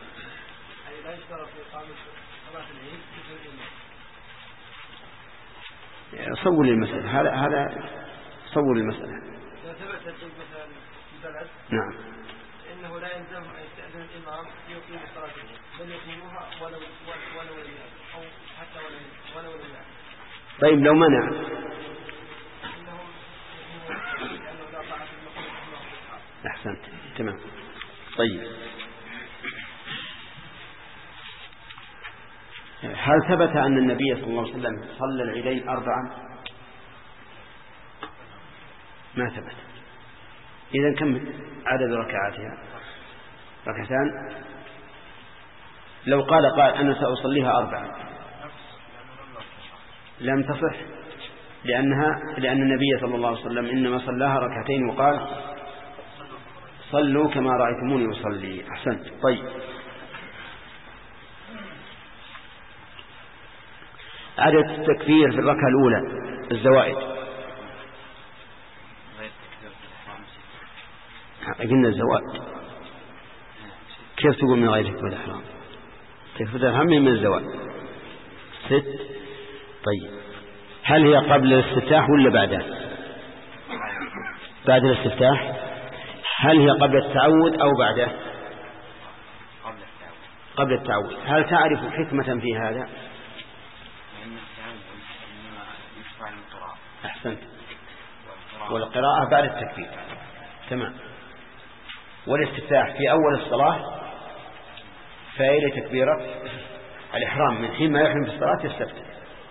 صور المسألة. هذا هذا صور المسألة. إذا ثبت العيد مثلا في البلد نعم إنه لا يلزم أن يستأذن الإمام ليقيم صلاة العيد، بل يقيموها ولو ولو أو حتى ولو ولو ولو. طيب لو منع؟ أحسنت. تمام. طيب هل ثبت أن النبي صلى الله عليه وسلم صلى العيدين أربعا؟ ما ثبت. إذن كم عدد ركعاتها؟ ركعتان. لو قال قال أنا سأصليها أربعة لم تصح، لأنها لأن النبي صلى الله عليه وسلم إنما صلاها ركعتين وقال صلوا كما رأيتموني أصلي. أحسنت. طيب، عدد التكبير في الركعة الأولى الزوائد. قلنا الزوائد، كيف تقول من غير تكبير الإحرام؟ تكبير الإحرام من الزوائد ست. طيب، هل هي قبل الاستفتاح ولا بعدها؟ بعد الاستفتاح. هل هي قبل التعود أو بعده؟ قبل التعود. هل تعرف حكمة في هذا؟ أحسنت. والقراءة بعد التكبير. تمام. والاستفتاح في أول الصلاة فإلى تكبيرة الإحرام، من حين ما يحرم في الصلاة يستفتح.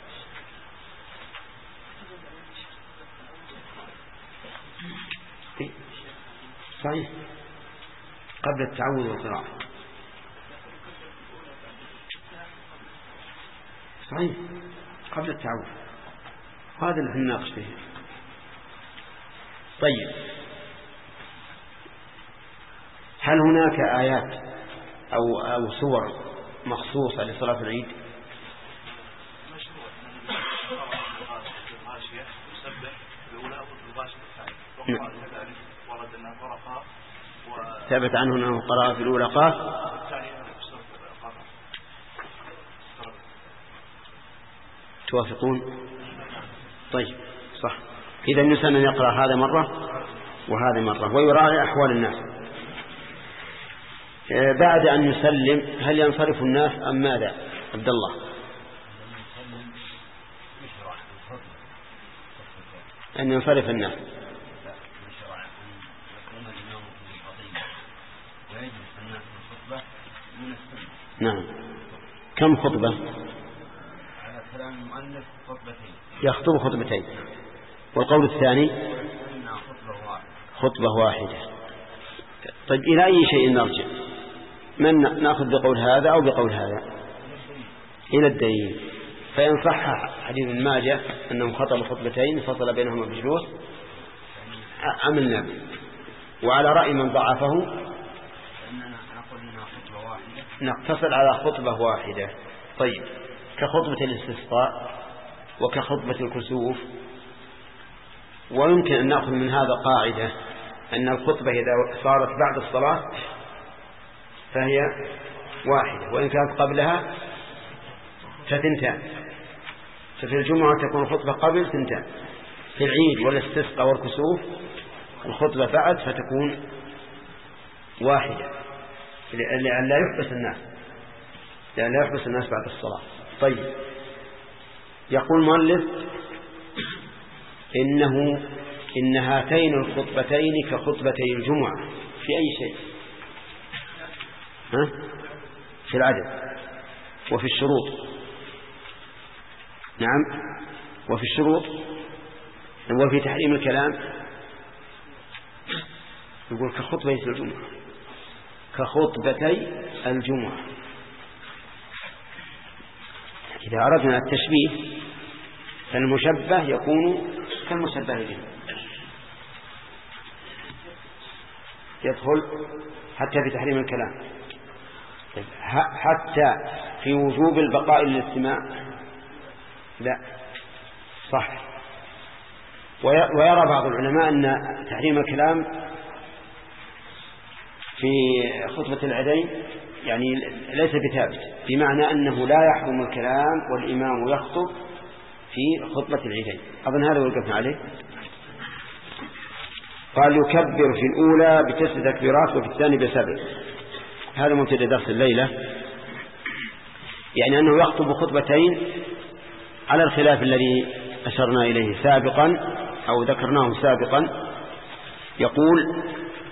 صحيح، قبل التعود والقراءة. صحيح، قبل التعود. هذا اللي نناقش فيه. طيب، هل هناك آيات أو أو سور مخصوصة لصلاة العيد؟ ثبت عنه أنه قرأ في الأولى قاف. توافقون؟ طيب، صح. إذا يسن أن يقرأ هذا مرة وهذا مرة ويراعي أحوال الناس. بعد أن يسلم هل ينصرف الناس أم ماذا؟ عبد الله. أن ينصرف الناس. نعم. كم خطبة؟ على كلام المؤلف خطبتين. يخطب خطبتين. والقول الثاني خطبة واحدة. طيب، إلى أي شيء نرجع؟ من نأخذ بقول هذا أو بقول هذا؟ إلى الدليل. فإن صح حديث ماجه أنهم خطبوا خطبتين فصل بينهما بجلوس عملنا به. وعلى رأي من ضعفه نقتصر على خطبة واحدة. طيب، كخطبة الاستسقاء وكخطبة الكسوف. ويمكن أن نأخذ من هذا قاعدة أن الخطبة إذا صارت بعد الصلاة فهي واحدة، وإن كانت قبلها فتنتان. ففي الجمعة تكون الخطبة قبل ثنتان، في العيد والاستسقاء والكسوف الخطبة بعد فتكون واحدة، لأن لا يحبس الناس لأن لا يحبس الناس بعد الصلاة. طيب، يقول المؤلف إنه إن هاتين الخطبتين كخطبتي الجمعة في أي شيء؟ ها؟ في العدد وفي الشروط. نعم، وفي الشروط وفي تحريم الكلام. يقول كخطبتي الجمعة كخطبتي الجمعة. إذا أردنا التشبيه فالمشبه يكون كالمشبه به، يدخل حتى في تحريم الكلام، حتى في وجوب البقاء للاستماع لا صح. ويرى بعض العلماء أن تحريم الكلام في خطبة العيدين يعني ليس بثابت، بمعنى أنه لا يحرم الكلام والإمام يخطب في خطبة العيدين. أظن هذا وقفنا عليه. قال يكبر في الأولى بتسع تكبيرات وفي الثاني بسبع. هذا مبتدأ درس الليلة، يعني أنه يخطب خطبتين على الخلاف الذي أشرنا إليه سابقا أو ذكرناه سابقا. يقول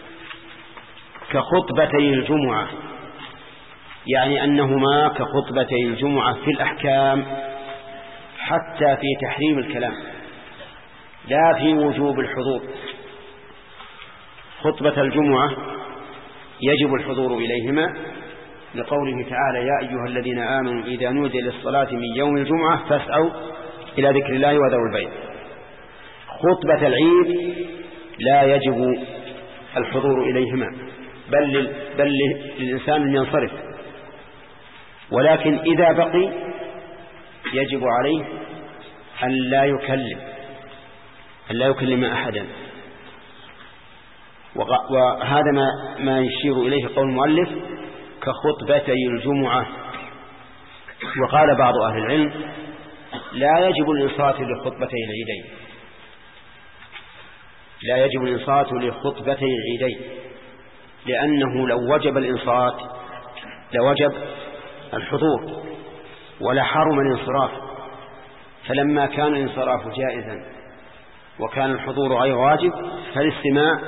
كخطبتي الجمعة، يعني أنهما كخطبتي الجمعة في الأحكام حتى في تحريم الكلام لا في وجوب الحضور. خطبة الجمعة يجب الحضور إليهما لقوله تعالى يا أيها الذين آمنوا إذا نودي للصلاة من يوم الجمعة فاسعوا إلى ذكر الله وذروا البيع. خطبة العيد لا يجب الحضور إليهما بل, بل للإنسان أن ينصرف، ولكن إذا بقي يجب عليه أن لا يكلم أن لا يكلم أحدا. وهذا ما, ما يشير إليه قول المؤلف كخطبتي الجمعة. وقال بعض أهل العلم لا يجب الإنصات لخطبتي العيدين لا يجب الإنصات لخطبتي العيدين لأنه لو وجب الإنصات لوجب الحضور ولا حرم الانصراف، فلما كان الانصراف جائزا وكان الحضور غير واجب فالاستماع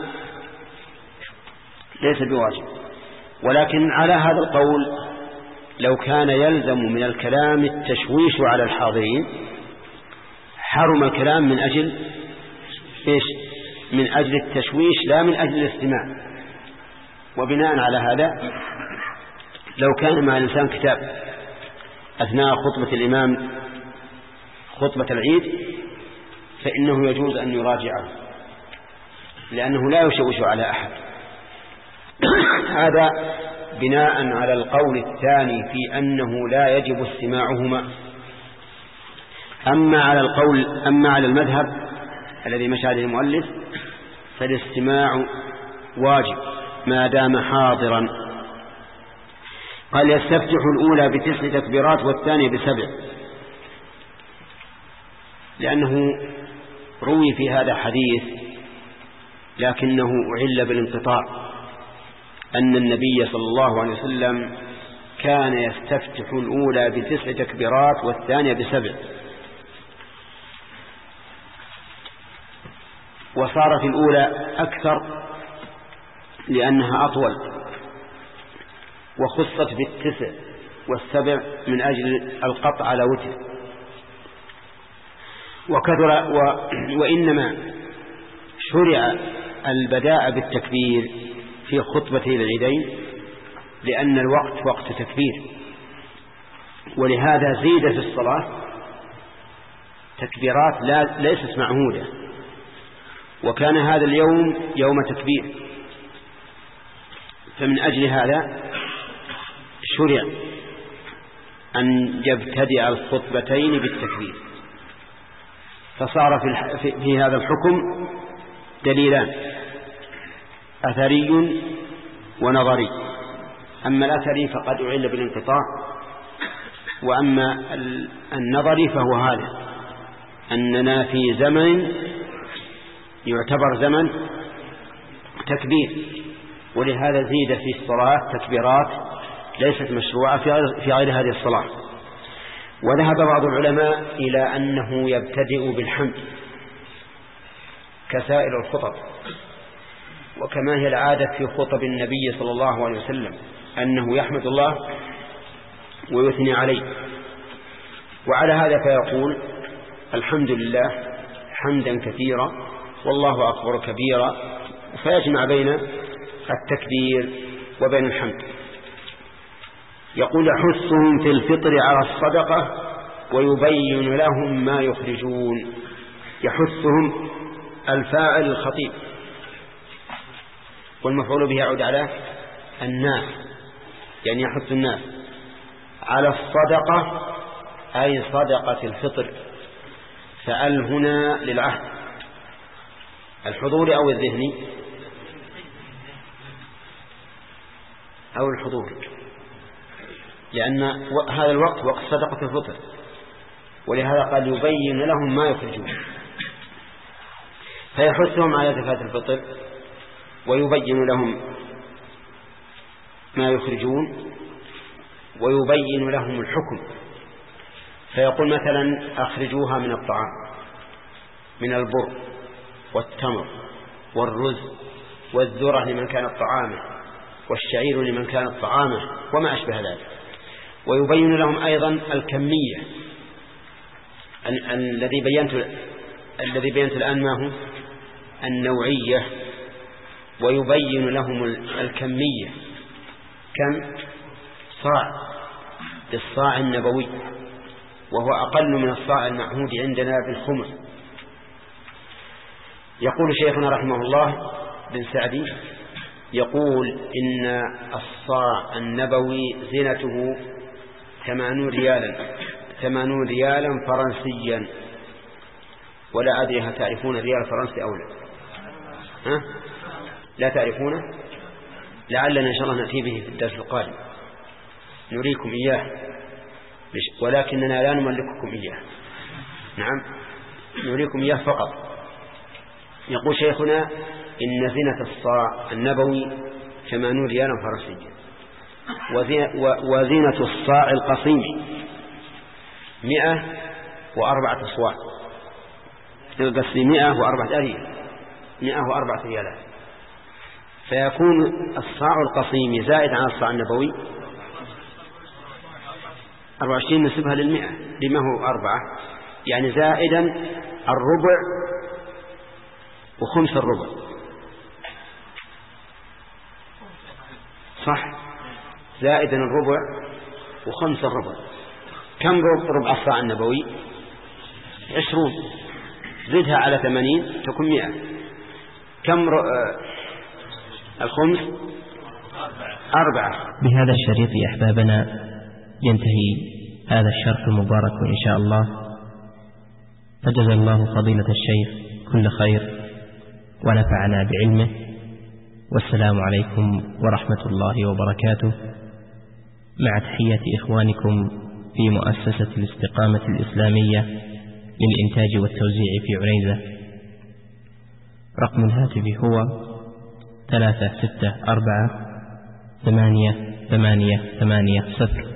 ليس بواجب. ولكن على هذا القول لو كان يلزم من الكلام التشويش على الحاضرين حرم الكلام من أجل إيش؟ من أجل التشويش لا من أجل الاستماع. وبناء على هذا لو كان مع الإنسان كتاب أثناء خطبة الإمام خطبة العيد فإنه يجوز أن يراجعه لأنه لا يشوش على أحد. هذا بناء على القول الثاني في أنه لا يجب استماعهما. أما على القول أما على المذهب الذي مشى عليه المؤلف فالاستماع واجب ما دام حاضرا. قال يستفتح الأولى بتسع تكبيرات والثانية بسبع، لأنه روي في هذا حديث لكنه أعل بالانقطاع أن النبي صلى الله عليه وسلم كان يستفتح الأولى بتسع تكبيرات والثانية بسبع، وصارت الأولى أكثر لأنها أطول وخصت بالتسع والسبع من أجل القطع على وتر. وكثر و... وإنما شرع البداء بالتكبير في خطبتي العيدين لأن الوقت وقت تكبير، ولهذا زيد في الصلاة تكبيرات لا ليست معهودة، وكان هذا اليوم يوم تكبير، فمن أجل هذا شرع أن يبتدئ الخطبتين بالتكبير. فصار في, في, في هذا الحكم دليلان أثري ونظري. أما الأثري فقد أعل بالانقطاع، وأما النظري فهو هذا أننا في زمن يعتبر زمن تكبير، ولهذا زيد في الصلاة تكبيرات ليست مشروعة في غير هذه الصلاة. وذهب بعض العلماء إلى أنه يبتدئ بالحمد كسائر الخطب، وكما هي العادة في خطب النبي صلى الله عليه وسلم أنه يحمد الله ويثني عليه. وعلى هذا فيقول الحمد لله حمدا كثيرا والله أكبر كبيرا، فيجمع بين التكبير وبين الحمد. يقول يحثهم في الفطر على الصدقة ويبين لهم ما يخرجون. يحثهم الفاعل الخطيب، والمفعول به يعود على الناس، يعني يحث الناس على الصدقة أي صدقة الفطر. فأل هنا للعهد الحضور أو الذهني أو الحضور، لأن هذا الوقت وقت صدقة الفطر، ولهذا قال يبين لهم ما يخرجون. فيحثهم على زكاة الفطر ويبين لهم ما يخرجون ويبين لهم الحكم. فيقول مثلا أخرجوها من الطعام من البر والتمر والرز والذرة لمن كانت طعامه والشعير لمن كانت طعامه وما أشبه ذلك. ويبين لهم أيضا الكمية الذي بينت الذي بينت الآن ما هو النوعية ويبين لهم الكمية كم صاع بالصاع النبوي، وهو أقل من الصاع المعهود عندنا بالخمس. يقول شيخنا رحمه الله بن سعدي يقول إن الصاع النبوي زينته ثمانون ريالا ثمانون ريالا فرنسيا، ولا أدري هل تعرفون الريال الفرنسي أو لا؟ ها؟ لا تعرفونه؟ لعلنا إن شاء الله نأتي به في الدرس القادم نريكم إياه، ولكننا لا نملككم إياه. نعم نريكم إياه فقط. يقول شيخنا إن زينة الصاع النبوي ثمانون ريالا فرنسيا، وزينة الصاع القصيم مئة وأربعة أصواع، قصدي مئة وأربعة ريال مئة وأربعة ريالات، فيكون الصاع القصيم زائد عن الصاع النبوي أربعة وعشرين نسبها للمئة لما هو أربعة، يعني زائدا الربع وخمس الربع، صح؟ زائدا الربع وخمس الربع. كم ربع الصاع النبوي؟ عشرون، زدها على ثمانين تكون مئة. كم ر... الخمس؟ أربعة. بهذا الشريط يا أحبابنا ينتهي هذا الشرح المبارك إن شاء الله، فجزا الله فضيلة الشيخ كل خير ونفعنا بعلمه، والسلام عليكم ورحمة الله وبركاته، مع تحية إخوانكم في مؤسسة الاستقامة الإسلامية للإنتاج والتوزيع في عنيزة. رقم الهاتف هو ثلاثة ستة أربعة ثمانية ثمانية ثمانية صفر.